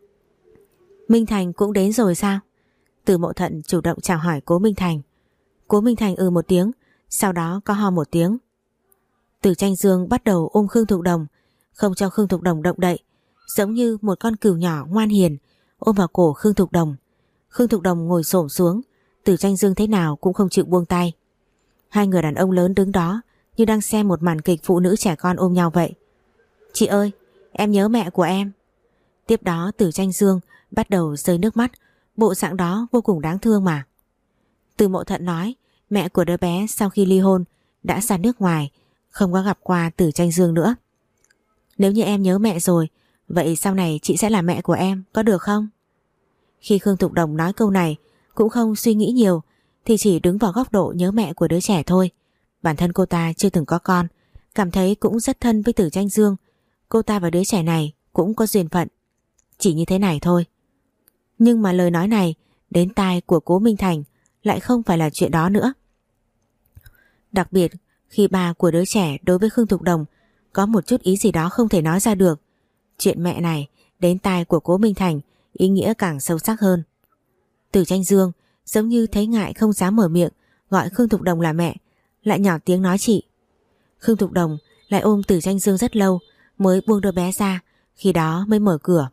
Minh Thành cũng đến rồi sao? Từ Mậu Thận chủ động chào hỏi Cố Minh Thành. Cố Minh Thành ừ một tiếng, sau đó có ho một tiếng. Từ Tranh Dương bắt đầu ôm Khương Thục Đồng, không cho Khương Thục Đồng động đậy, giống như một con cừu nhỏ ngoan hiền ôm vào cổ Khương Thục Đồng. Khương Thục Đồng ngồi xổm xuống, Từ Tranh Dương thế nào cũng không chịu buông tay. Hai người đàn ông lớn đứng đó như đang xem một màn kịch phụ nữ trẻ con ôm nhau vậy. Chị ơi, em nhớ mẹ của em. Tiếp đó Từ Tranh Dương bắt đầu rơi nước mắt, bộ dạng đó vô cùng đáng thương mà. Từ Mậu Thận nói mẹ của đứa bé sau khi ly hôn đã ra nước ngoài, không có gặp qua Từ Tranh Dương nữa. Nếu như em nhớ mẹ rồi, vậy sau này chị sẽ là mẹ của em, có được không? Khi Khương Thục Đồng nói câu này cũng không suy nghĩ nhiều, thì chỉ đứng vào góc độ nhớ mẹ của đứa trẻ thôi. Bản thân cô ta chưa từng có con, cảm thấy cũng rất thân với Từ Tranh Dương. Cô ta và đứa trẻ này cũng có duyên phận, chỉ như thế này thôi. Nhưng mà lời nói này đến tai của Cố Minh Thành lại không phải là chuyện đó nữa. Đặc biệt khi bà của đứa trẻ đối với Khương Thục Đồng có một chút ý gì đó không thể nói ra được. Chuyện mẹ này đến tai của Cố Minh Thành ý nghĩa càng sâu sắc hơn. Từ Tranh Dương giống như thấy ngại không dám mở miệng gọi Khương Thục Đồng là mẹ, lại nhỏ tiếng nói chị. Khương Thục Đồng lại ôm Từ Tranh Dương rất lâu mới buông đứa bé ra, khi đó mới mở cửa.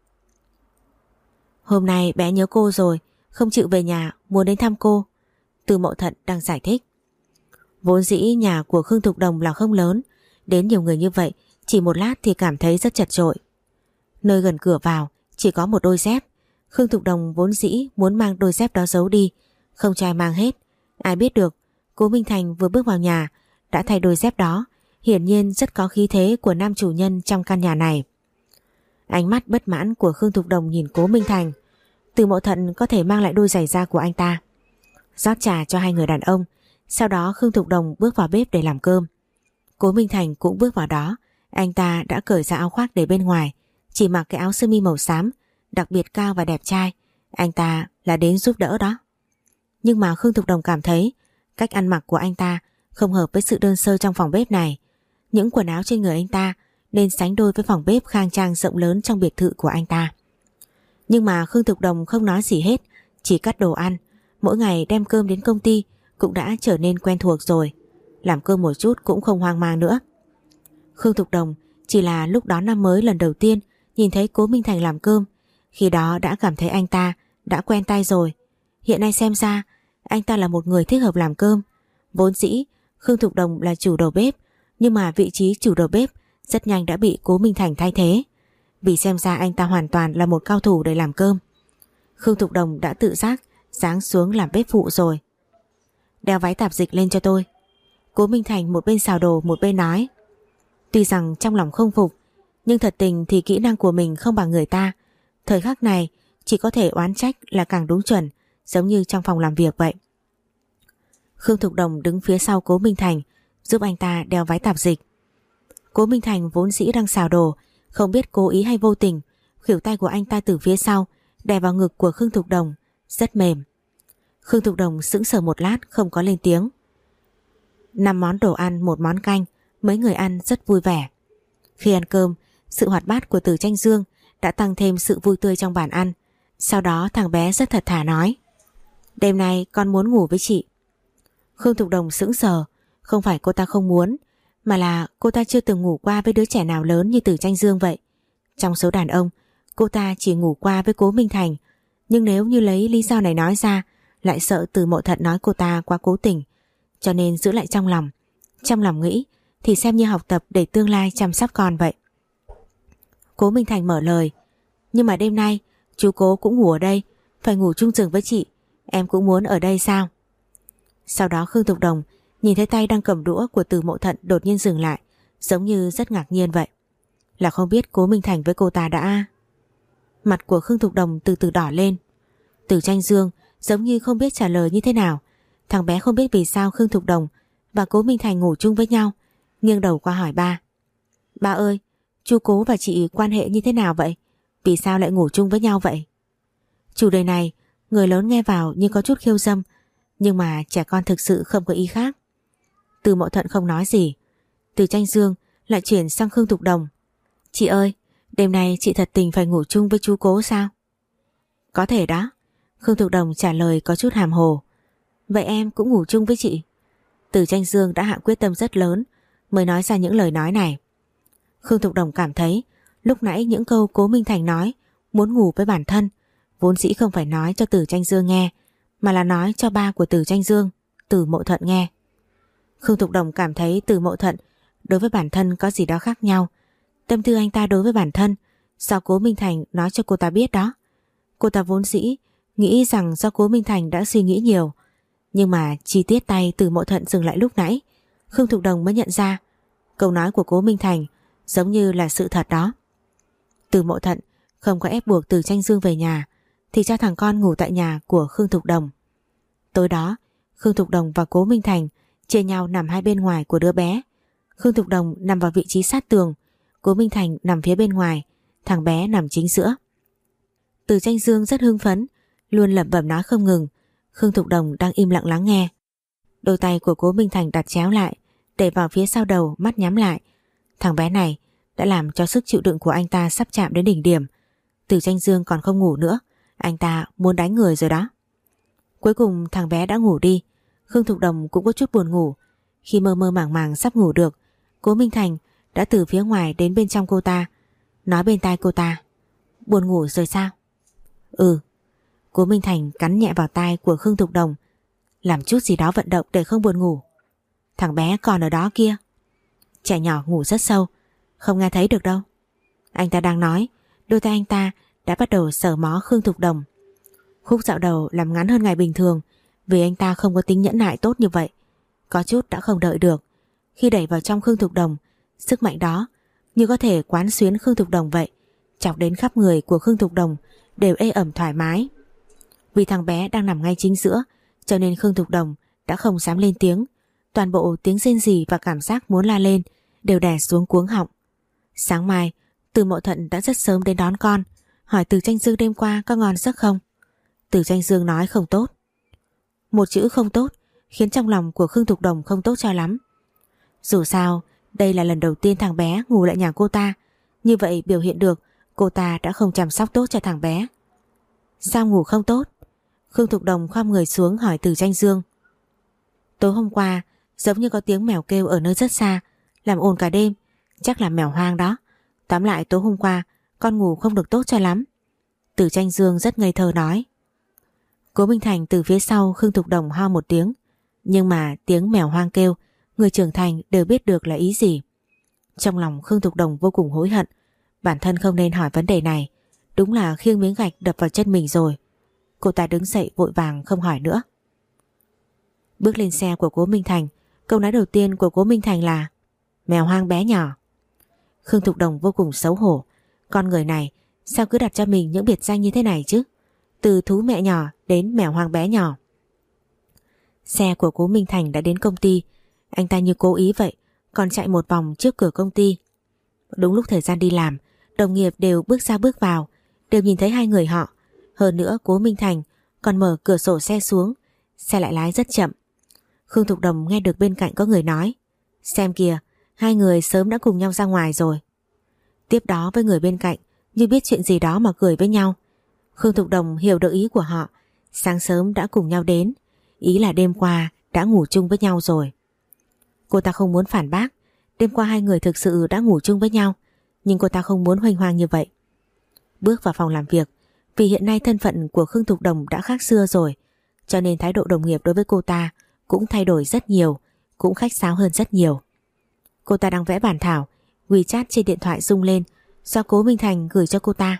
Hôm nay bé nhớ cô rồi, không chịu về nhà, muốn đến thăm cô. Từ Mậu Thận đang giải thích. Vốn dĩ nhà của Khương Thục Đồng là không lớn, đến nhiều người như vậy chỉ một lát thì cảm thấy rất chật chội. Nơi gần cửa vào chỉ có một đôi dép. Khương Thục Đồng vốn dĩ muốn mang đôi dép đó giấu đi, không cho ai mang hết. Ai biết được Cố Minh Thành vừa bước vào nhà đã thay đôi dép đó, hiển nhiên rất có khí thế của nam chủ nhân trong căn nhà này. Ánh mắt bất mãn của Khương Thục Đồng nhìn Cố Minh Thành. Từ Mậu Thận có thể mang lại đôi giày da của anh ta. Rót trà cho hai người đàn ông, sau đó Khương Thục Đồng bước vào bếp để làm cơm. Cố Minh Thành cũng bước vào đó. Anh ta đã cởi ra áo khoác để bên ngoài, chỉ mặc cái áo sơ mi màu xám, đặc biệt cao và đẹp trai. Anh ta là đến giúp đỡ đó. Nhưng mà Khương Thục Đồng cảm thấy cách ăn mặc của anh ta không hợp với sự đơn sơ trong phòng bếp này. Những quần áo trên người anh ta nên sánh đôi với phòng bếp khang trang rộng lớn trong biệt thự của anh ta. Nhưng mà Khương Thục Đồng không nói gì hết, chỉ cắt đồ ăn. Mỗi ngày đem cơm đến công ty cũng đã trở nên quen thuộc rồi, làm cơm một chút cũng không hoang mang nữa. Khương Thục Đồng chỉ là lúc đó năm mới lần đầu tiên nhìn thấy Cố Minh Thành làm cơm, khi đó đã cảm thấy anh ta đã quen tay rồi. Hiện nay xem ra anh ta là một người thích hợp làm cơm. Vốn dĩ Khương Thục Đồng là chủ đầu bếp, nhưng mà vị trí chủ đầu bếp rất nhanh đã bị Cố Minh Thành thay thế, vì xem ra anh ta hoàn toàn là một cao thủ để làm cơm. Khương Thục Đồng đã tự giác giáng xuống làm bếp phụ rồi. Đeo váy tạp dịch lên cho tôi. Cố Minh Thành một bên xào đồ một bên nói. Tuy rằng trong lòng không phục, Nhưng thật tình thì kỹ năng của mình không bằng người ta. Thời khắc này chỉ có thể oán trách là càng đúng chuẩn, giống như trong phòng làm việc vậy. Khương Thục Đồng đứng phía sau Cố Minh Thành, giúp anh ta đeo váy tạp dịch. Cố Minh Thành vốn dĩ đang xào đồ, không biết cố ý hay vô tình, khuỷu tay của anh ta từ phía sau đè vào ngực của Khương Thục Đồng, rất mềm. Khương Thục Đồng sững sờ một lát không có lên tiếng. Năm món đồ ăn, một món canh, mấy người ăn rất vui vẻ. Khi ăn cơm, sự hoạt bát của Từ Tranh Dương đã tăng thêm sự vui tươi trong bàn ăn. Sau đó thằng bé rất thật thà nói: đêm nay con muốn ngủ với chị. Khương Thục Đồng sững sờ, không phải cô ta không muốn, mà là cô ta chưa từng ngủ qua với đứa trẻ nào lớn như Từ Tranh Dương vậy. Trong số đàn ông, cô ta chỉ ngủ qua với Cố Minh Thành, nhưng nếu như lấy lý do này nói ra, lại sợ Từ Mộ Thận nói cô ta quá cố tình, cho nên giữ lại trong lòng. Trong lòng nghĩ thì xem như học tập để tương lai chăm sóc con vậy. Cố Minh Thành mở lời: nhưng mà đêm nay chú Cố cũng ngủ ở đây, phải ngủ chung giường với chị, em cũng muốn ở đây sao? Sau đó Khương Thục Đồng nhìn thấy tay đang cầm đũa của Từ Mộ Thận đột nhiên dừng lại, giống như rất ngạc nhiên vậy. Là không biết Cố Minh Thành với cô ta đã... Mặt của Khương Thục Đồng từ từ đỏ lên. Từ Tranh Dương giống như không biết trả lời như thế nào. Thằng bé không biết vì sao Khương Thục Đồng và Cố Minh Thành ngủ chung với nhau, nghiêng đầu qua hỏi ba: ba ơi, chú Cố và chị quan hệ như thế nào vậy? Vì sao lại ngủ chung với nhau vậy? Chủ đề này người lớn nghe vào như có chút khiêu dâm, nhưng mà trẻ con thực sự không có ý khác. Từ Mộ Thận không nói gì. Từ Tranh Dương lại chuyển sang Khương Thục Đồng: chị ơi, đêm nay chị thật tình phải ngủ chung với chú Cố sao? Có thể đó. Khương Thục Đồng trả lời có chút hàm hồ. Vậy em cũng ngủ chung với chị? Từ Tranh Dương đã hạ quyết tâm rất lớn mới nói ra những lời nói này. Khương Thục Đồng cảm thấy lúc nãy những câu Cố Minh Thành nói muốn ngủ với bản thân vốn dĩ không phải nói cho Từ Tranh Dương nghe, mà là nói cho ba của Từ Tranh Dương, Từ Mộ Thận nghe. Khương Thục Đồng cảm thấy Từ Mộ Thận đối với bản thân có gì đó khác nhau. Tâm tư anh ta đối với bản thân do Cố Minh Thành nói cho cô ta biết đó. Cô ta vốn dĩ nghĩ rằng do Cố Minh Thành đã suy nghĩ nhiều, nhưng mà chi tiết tay Từ Mộ Thận dừng lại lúc nãy, Khương Thục Đồng mới nhận ra câu nói của Cố Minh Thành giống như là sự thật đó. Từ Mộ Thận không có ép buộc Từ Tranh Dương về nhà, thì cho thằng con ngủ tại nhà của Khương Thục Đồng. Tối đó, Khương Thục Đồng và Cố Minh Thành chia nhau nằm hai bên ngoài của đứa bé. Khương Thục Đồng nằm vào vị trí sát tường, Cố Minh Thành nằm phía bên ngoài, thằng bé nằm chính giữa. Từ Tranh Dương rất hưng phấn, luôn lẩm bẩm nói không ngừng. Khương Thục Đồng đang im lặng lắng nghe. Đôi tay của Cố Minh Thành đặt chéo lại, để vào phía sau đầu, mắt nhắm lại. Thằng bé này đã làm cho sức chịu đựng của anh ta sắp chạm đến đỉnh điểm. Từ Tranh Dương còn không ngủ nữa, anh ta muốn đánh người rồi đó. Cuối cùng thằng bé đã ngủ đi. Khương Thục Đồng cũng có chút buồn ngủ. Khi mơ mơ màng màng sắp ngủ được, Cố Minh Thành đã từ phía ngoài đến bên trong cô ta, nói bên tai cô ta: buồn ngủ rồi sao? Ừ. Cố Minh Thành cắn nhẹ vào tai của Khương Thục Đồng: làm chút gì đó vận động để không buồn ngủ. Thằng bé còn ở đó kia. Trẻ nhỏ ngủ rất sâu, không nghe thấy được đâu. Anh ta đang nói, đôi tay anh ta đã bắt đầu sờ mó Khương Thục Đồng. Khúc dạo đầu làm ngắn hơn ngày bình thường, vì anh ta không có tính nhẫn nại tốt như vậy. Có chút đã không đợi được. Khi đẩy vào trong Khương Thục Đồng, sức mạnh đó như có thể quán xuyến Khương Thục Đồng vậy, chọc đến khắp người của Khương Thục Đồng đều ê ẩm thoải mái. Vì thằng bé đang nằm ngay chính giữa, cho nên Khương Thục Đồng đã không dám lên tiếng. Toàn bộ tiếng rên rỉ và cảm giác muốn la lên đều đè xuống cuống họng. Sáng mai, Từ Mộ Thận đã rất sớm đến đón con, hỏi Từ Tranh Dương đêm qua có ngon giấc không. Từ Tranh Dương nói không tốt. Một chữ không tốt khiến trong lòng của Khương Thục Đồng không tốt cho lắm. Dù sao, đây là lần đầu tiên thằng bé ngủ lại nhà cô ta, như vậy biểu hiện được cô ta đã không chăm sóc tốt cho thằng bé. Sao ngủ không tốt? Khương Thục Đồng khom người xuống hỏi Từ Tranh Dương. Tối hôm qua giống như có tiếng mèo kêu ở nơi rất xa, làm ồn cả đêm, chắc là mèo hoang đó. Tóm lại tối hôm qua con ngủ không được tốt cho lắm. Từ Tranh Dương rất ngây thơ nói. Cố Minh Thành từ phía sau Khương Thục Đồng ho một tiếng, nhưng mà tiếng mèo hoang kêu người trưởng thành đều biết được là ý gì. Trong lòng Khương Thục Đồng vô cùng hối hận, bản thân không nên hỏi vấn đề này, đúng là khiêng miếng gạch đập vào chân mình rồi. Cô ta đứng dậy vội vàng không hỏi nữa. Bước lên xe của Cố Minh Thành, câu nói đầu tiên của Cố Minh Thành là: mèo hoang bé nhỏ. Khương Thục Đồng vô cùng xấu hổ. Con người này sao cứ đặt cho mình những biệt danh như thế này chứ? Từ thú mẹ nhỏ đến mèo hoang bé nhỏ. Xe của Cố Minh Thành đã đến công ty. Anh ta như cố ý vậy, còn chạy một vòng trước cửa công ty. Đúng lúc thời gian đi làm, đồng nghiệp đều bước ra bước vào, đều nhìn thấy hai người họ. Hơn nữa Cố Minh Thành còn mở cửa sổ xe xuống, xe lại lái rất chậm. Khương Thục Đồng nghe được bên cạnh có người nói: xem kìa, hai người sớm đã cùng nhau ra ngoài rồi. Tiếp đó với người bên cạnh như biết chuyện gì đó mà cười với nhau. Khương Thục Đồng hiểu được ý của họ, sáng sớm đã cùng nhau đến, ý là đêm qua đã ngủ chung với nhau rồi. Cô ta không muốn phản bác, đêm qua hai người thực sự đã ngủ chung với nhau, nhưng cô ta không muốn huênh hoang như vậy. Bước vào phòng làm việc, vì hiện nay thân phận của Khương Thục Đồng đã khác xưa rồi, cho nên thái độ đồng nghiệp đối với cô ta cũng thay đổi rất nhiều, cũng khách sáo hơn rất nhiều. Cô ta đang vẽ bản thảo, WeChat trên điện thoại rung lên do Cố Minh Thành gửi cho cô ta.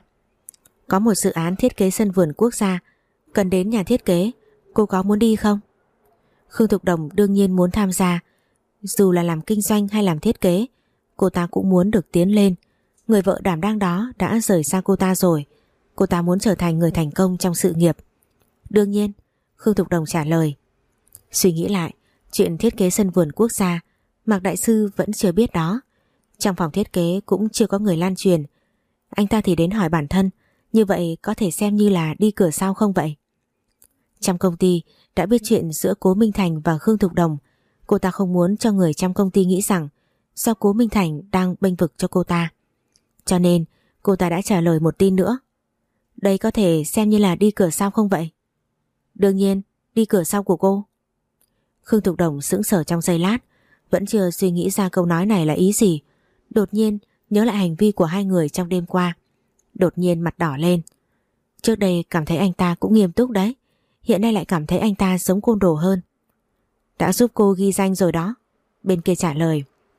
Có một dự án thiết kế sân vườn quốc gia, cần đến nhà thiết kế, cô có muốn đi không? Khương Thục Đồng đương nhiên muốn tham gia, dù là làm kinh doanh hay làm thiết kế, cô ta cũng muốn được tiến lên. Người vợ đảm đang đó đã rời xa cô ta rồi, cô ta muốn trở thành người thành công trong sự nghiệp. Đương nhiên, Khương Thục Đồng trả lời. Suy nghĩ lại, chuyện thiết kế sân vườn quốc gia, Mạc Đại Sư vẫn chưa biết đó. Trong phòng thiết kế cũng chưa có người lan truyền. Anh ta thì đến hỏi bản thân, như vậy có thể xem như là đi cửa sau không vậy? Trong công ty đã biết chuyện giữa Cố Minh Thành và Khương Thục Đồng, cô ta không muốn cho người trong công ty nghĩ rằng do Cố Minh Thành đang bênh vực cho cô ta. Cho nên cô ta đã trả lời một tin nữa. Đây có thể xem như là đi cửa sau không vậy? Đương nhiên, đi cửa sau của cô. Khương Thục Đồng sững sờ trong giây lát, vẫn chưa suy nghĩ ra câu nói này là ý gì. Đột nhiên nhớ lại hành vi của hai người trong đêm qua, đột nhiên mặt đỏ lên. Trước đây cảm thấy anh ta cũng nghiêm túc đấy, hiện nay lại cảm thấy anh ta giống côn đồ hơn. Đã giúp cô ghi danh rồi đó, bên kia trả lời.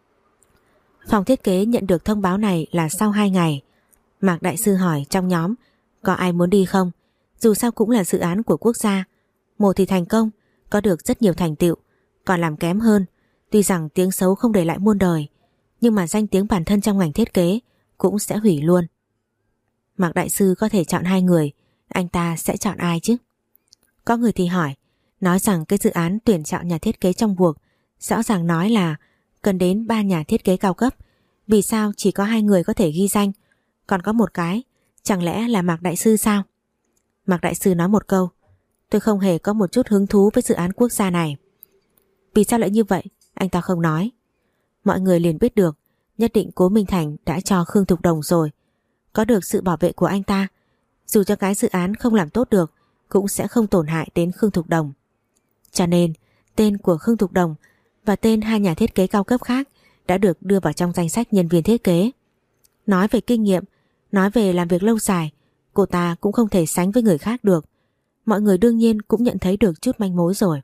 Phòng thiết kế nhận được thông báo này là sau hai ngày. Mạc Đại Sư hỏi trong nhóm có ai muốn đi không, dù sao cũng là dự án của quốc gia. Một thì thành công, có được rất nhiều thành tựu, còn làm kém hơn, tuy rằng tiếng xấu không để lại muôn đời, nhưng mà danh tiếng bản thân trong ngành thiết kế cũng sẽ hủy luôn. Mạc Đại Sư có thể chọn hai người, anh ta sẽ chọn ai chứ? Có người thì hỏi, nói rằng cái dự án tuyển chọn nhà thiết kế trong cuộc rõ ràng nói là cần đến ba nhà thiết kế cao cấp, vì sao chỉ có hai người có thể ghi danh, còn có một cái, chẳng lẽ là Mạc Đại Sư sao? Mạc Đại Sư nói một câu, tôi không hề có một chút hứng thú với dự án quốc gia này. Vì sao lại như vậy? Anh ta không nói. Mọi người liền biết được, nhất định Cố Minh Thành đã cho Khương Thục Đồng rồi. Có được sự bảo vệ của anh ta, dù cho cái dự án không làm tốt được, cũng sẽ không tổn hại đến Khương Thục Đồng. Cho nên, tên của Khương Thục Đồng và tên hai nhà thiết kế cao cấp khác đã được đưa vào trong danh sách nhân viên thiết kế. Nói về kinh nghiệm, nói về làm việc lâu dài, cô ta cũng không thể sánh với người khác được. Mọi người đương nhiên cũng nhận thấy được chút manh mối rồi.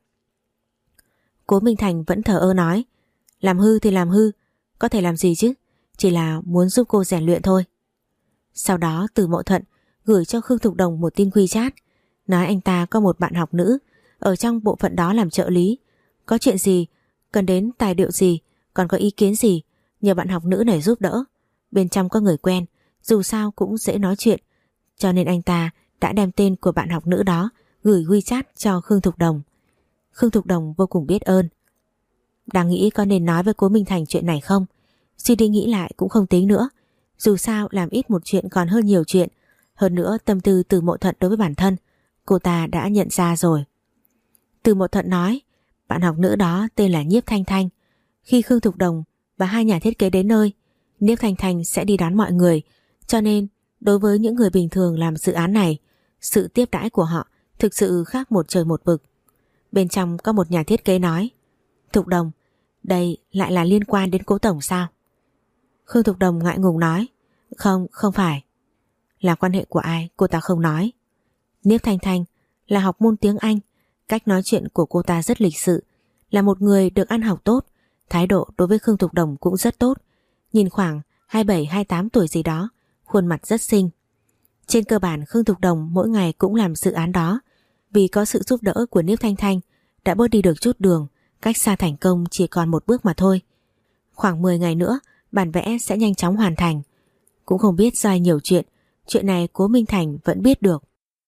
Cố Minh Thành vẫn thờ ơ nói, làm hư thì làm hư, có thể làm gì chứ, chỉ là muốn giúp cô rèn luyện thôi. Sau đó Từ Mộ Thuận gửi cho Khương Thục Đồng một tin WeChat, nói anh ta có một bạn học nữ ở trong bộ phận đó làm trợ lý, có chuyện gì, cần đến tài liệu gì, còn có ý kiến gì, nhờ bạn học nữ này giúp đỡ. Bên trong có người quen, dù sao cũng dễ nói chuyện, cho nên anh ta đã đem tên của bạn học nữ đó gửi WeChat cho Khương Thục Đồng. Khương Thục Đồng vô cùng biết ơn. Đang nghĩ có nên nói với Cố Minh Thành chuyện này không, suy đi nghĩ lại cũng không tính nữa. Dù sao làm ít một chuyện còn hơn nhiều chuyện. Hơn nữa tâm tư Từ Mộ Thuận đối với bản thân cô ta đã nhận ra rồi. Từ Mộ Thuận nói bạn học nữ đó tên là Nhiếp Thanh Thanh. Khi Khương Thục Đồng và hai nhà thiết kế đến nơi, Nhiếp Thanh Thanh sẽ đi đón mọi người. Cho nên đối với những người bình thường làm dự án này, sự tiếp đãi của họ thực sự khác một trời một vực. Bên trong có một nhà thiết kế nói, Thục Đồng, đây lại là liên quan đến Cố Tổng sao? Khương Thục Đồng ngại ngùng nói, không, không phải. Là quan hệ của ai cô ta không nói. Nhiếp Thanh Thanh là học môn tiếng Anh, cách nói chuyện của cô ta rất lịch sự, là một người được ăn học tốt, thái độ đối với Khương Thục Đồng cũng rất tốt. Nhìn khoảng hai mươi bảy hai mươi tám tuổi gì đó, khuôn mặt rất xinh. Trên cơ bản Khương Thục Đồng mỗi ngày cũng làm dự án đó, vì có sự giúp đỡ của Nhiếp Thanh Thanh đã bớt đi được chút đường, cách xa thành công chỉ còn một bước mà thôi. Khoảng mười ngày nữa bản vẽ sẽ nhanh chóng hoàn thành. Cũng không biết do ai nhiều chuyện, chuyện này Cố Minh Thành vẫn biết được.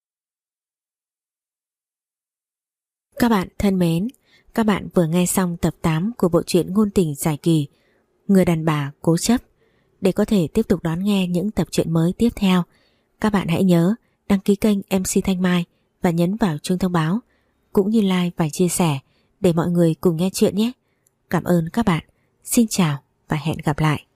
Các bạn thân mến, các bạn vừa nghe xong tập tám của bộ truyện ngôn tình dài kỳ Người đàn bà cố chấp. Để có thể tiếp tục đón nghe những tập truyện mới tiếp theo, các bạn hãy nhớ đăng ký kênh em xê Thanh Mai và nhấn vào chuông thông báo, cũng như like và chia sẻ để mọi người cùng nghe chuyện nhé. Cảm ơn các bạn. Xin chào và hẹn gặp lại.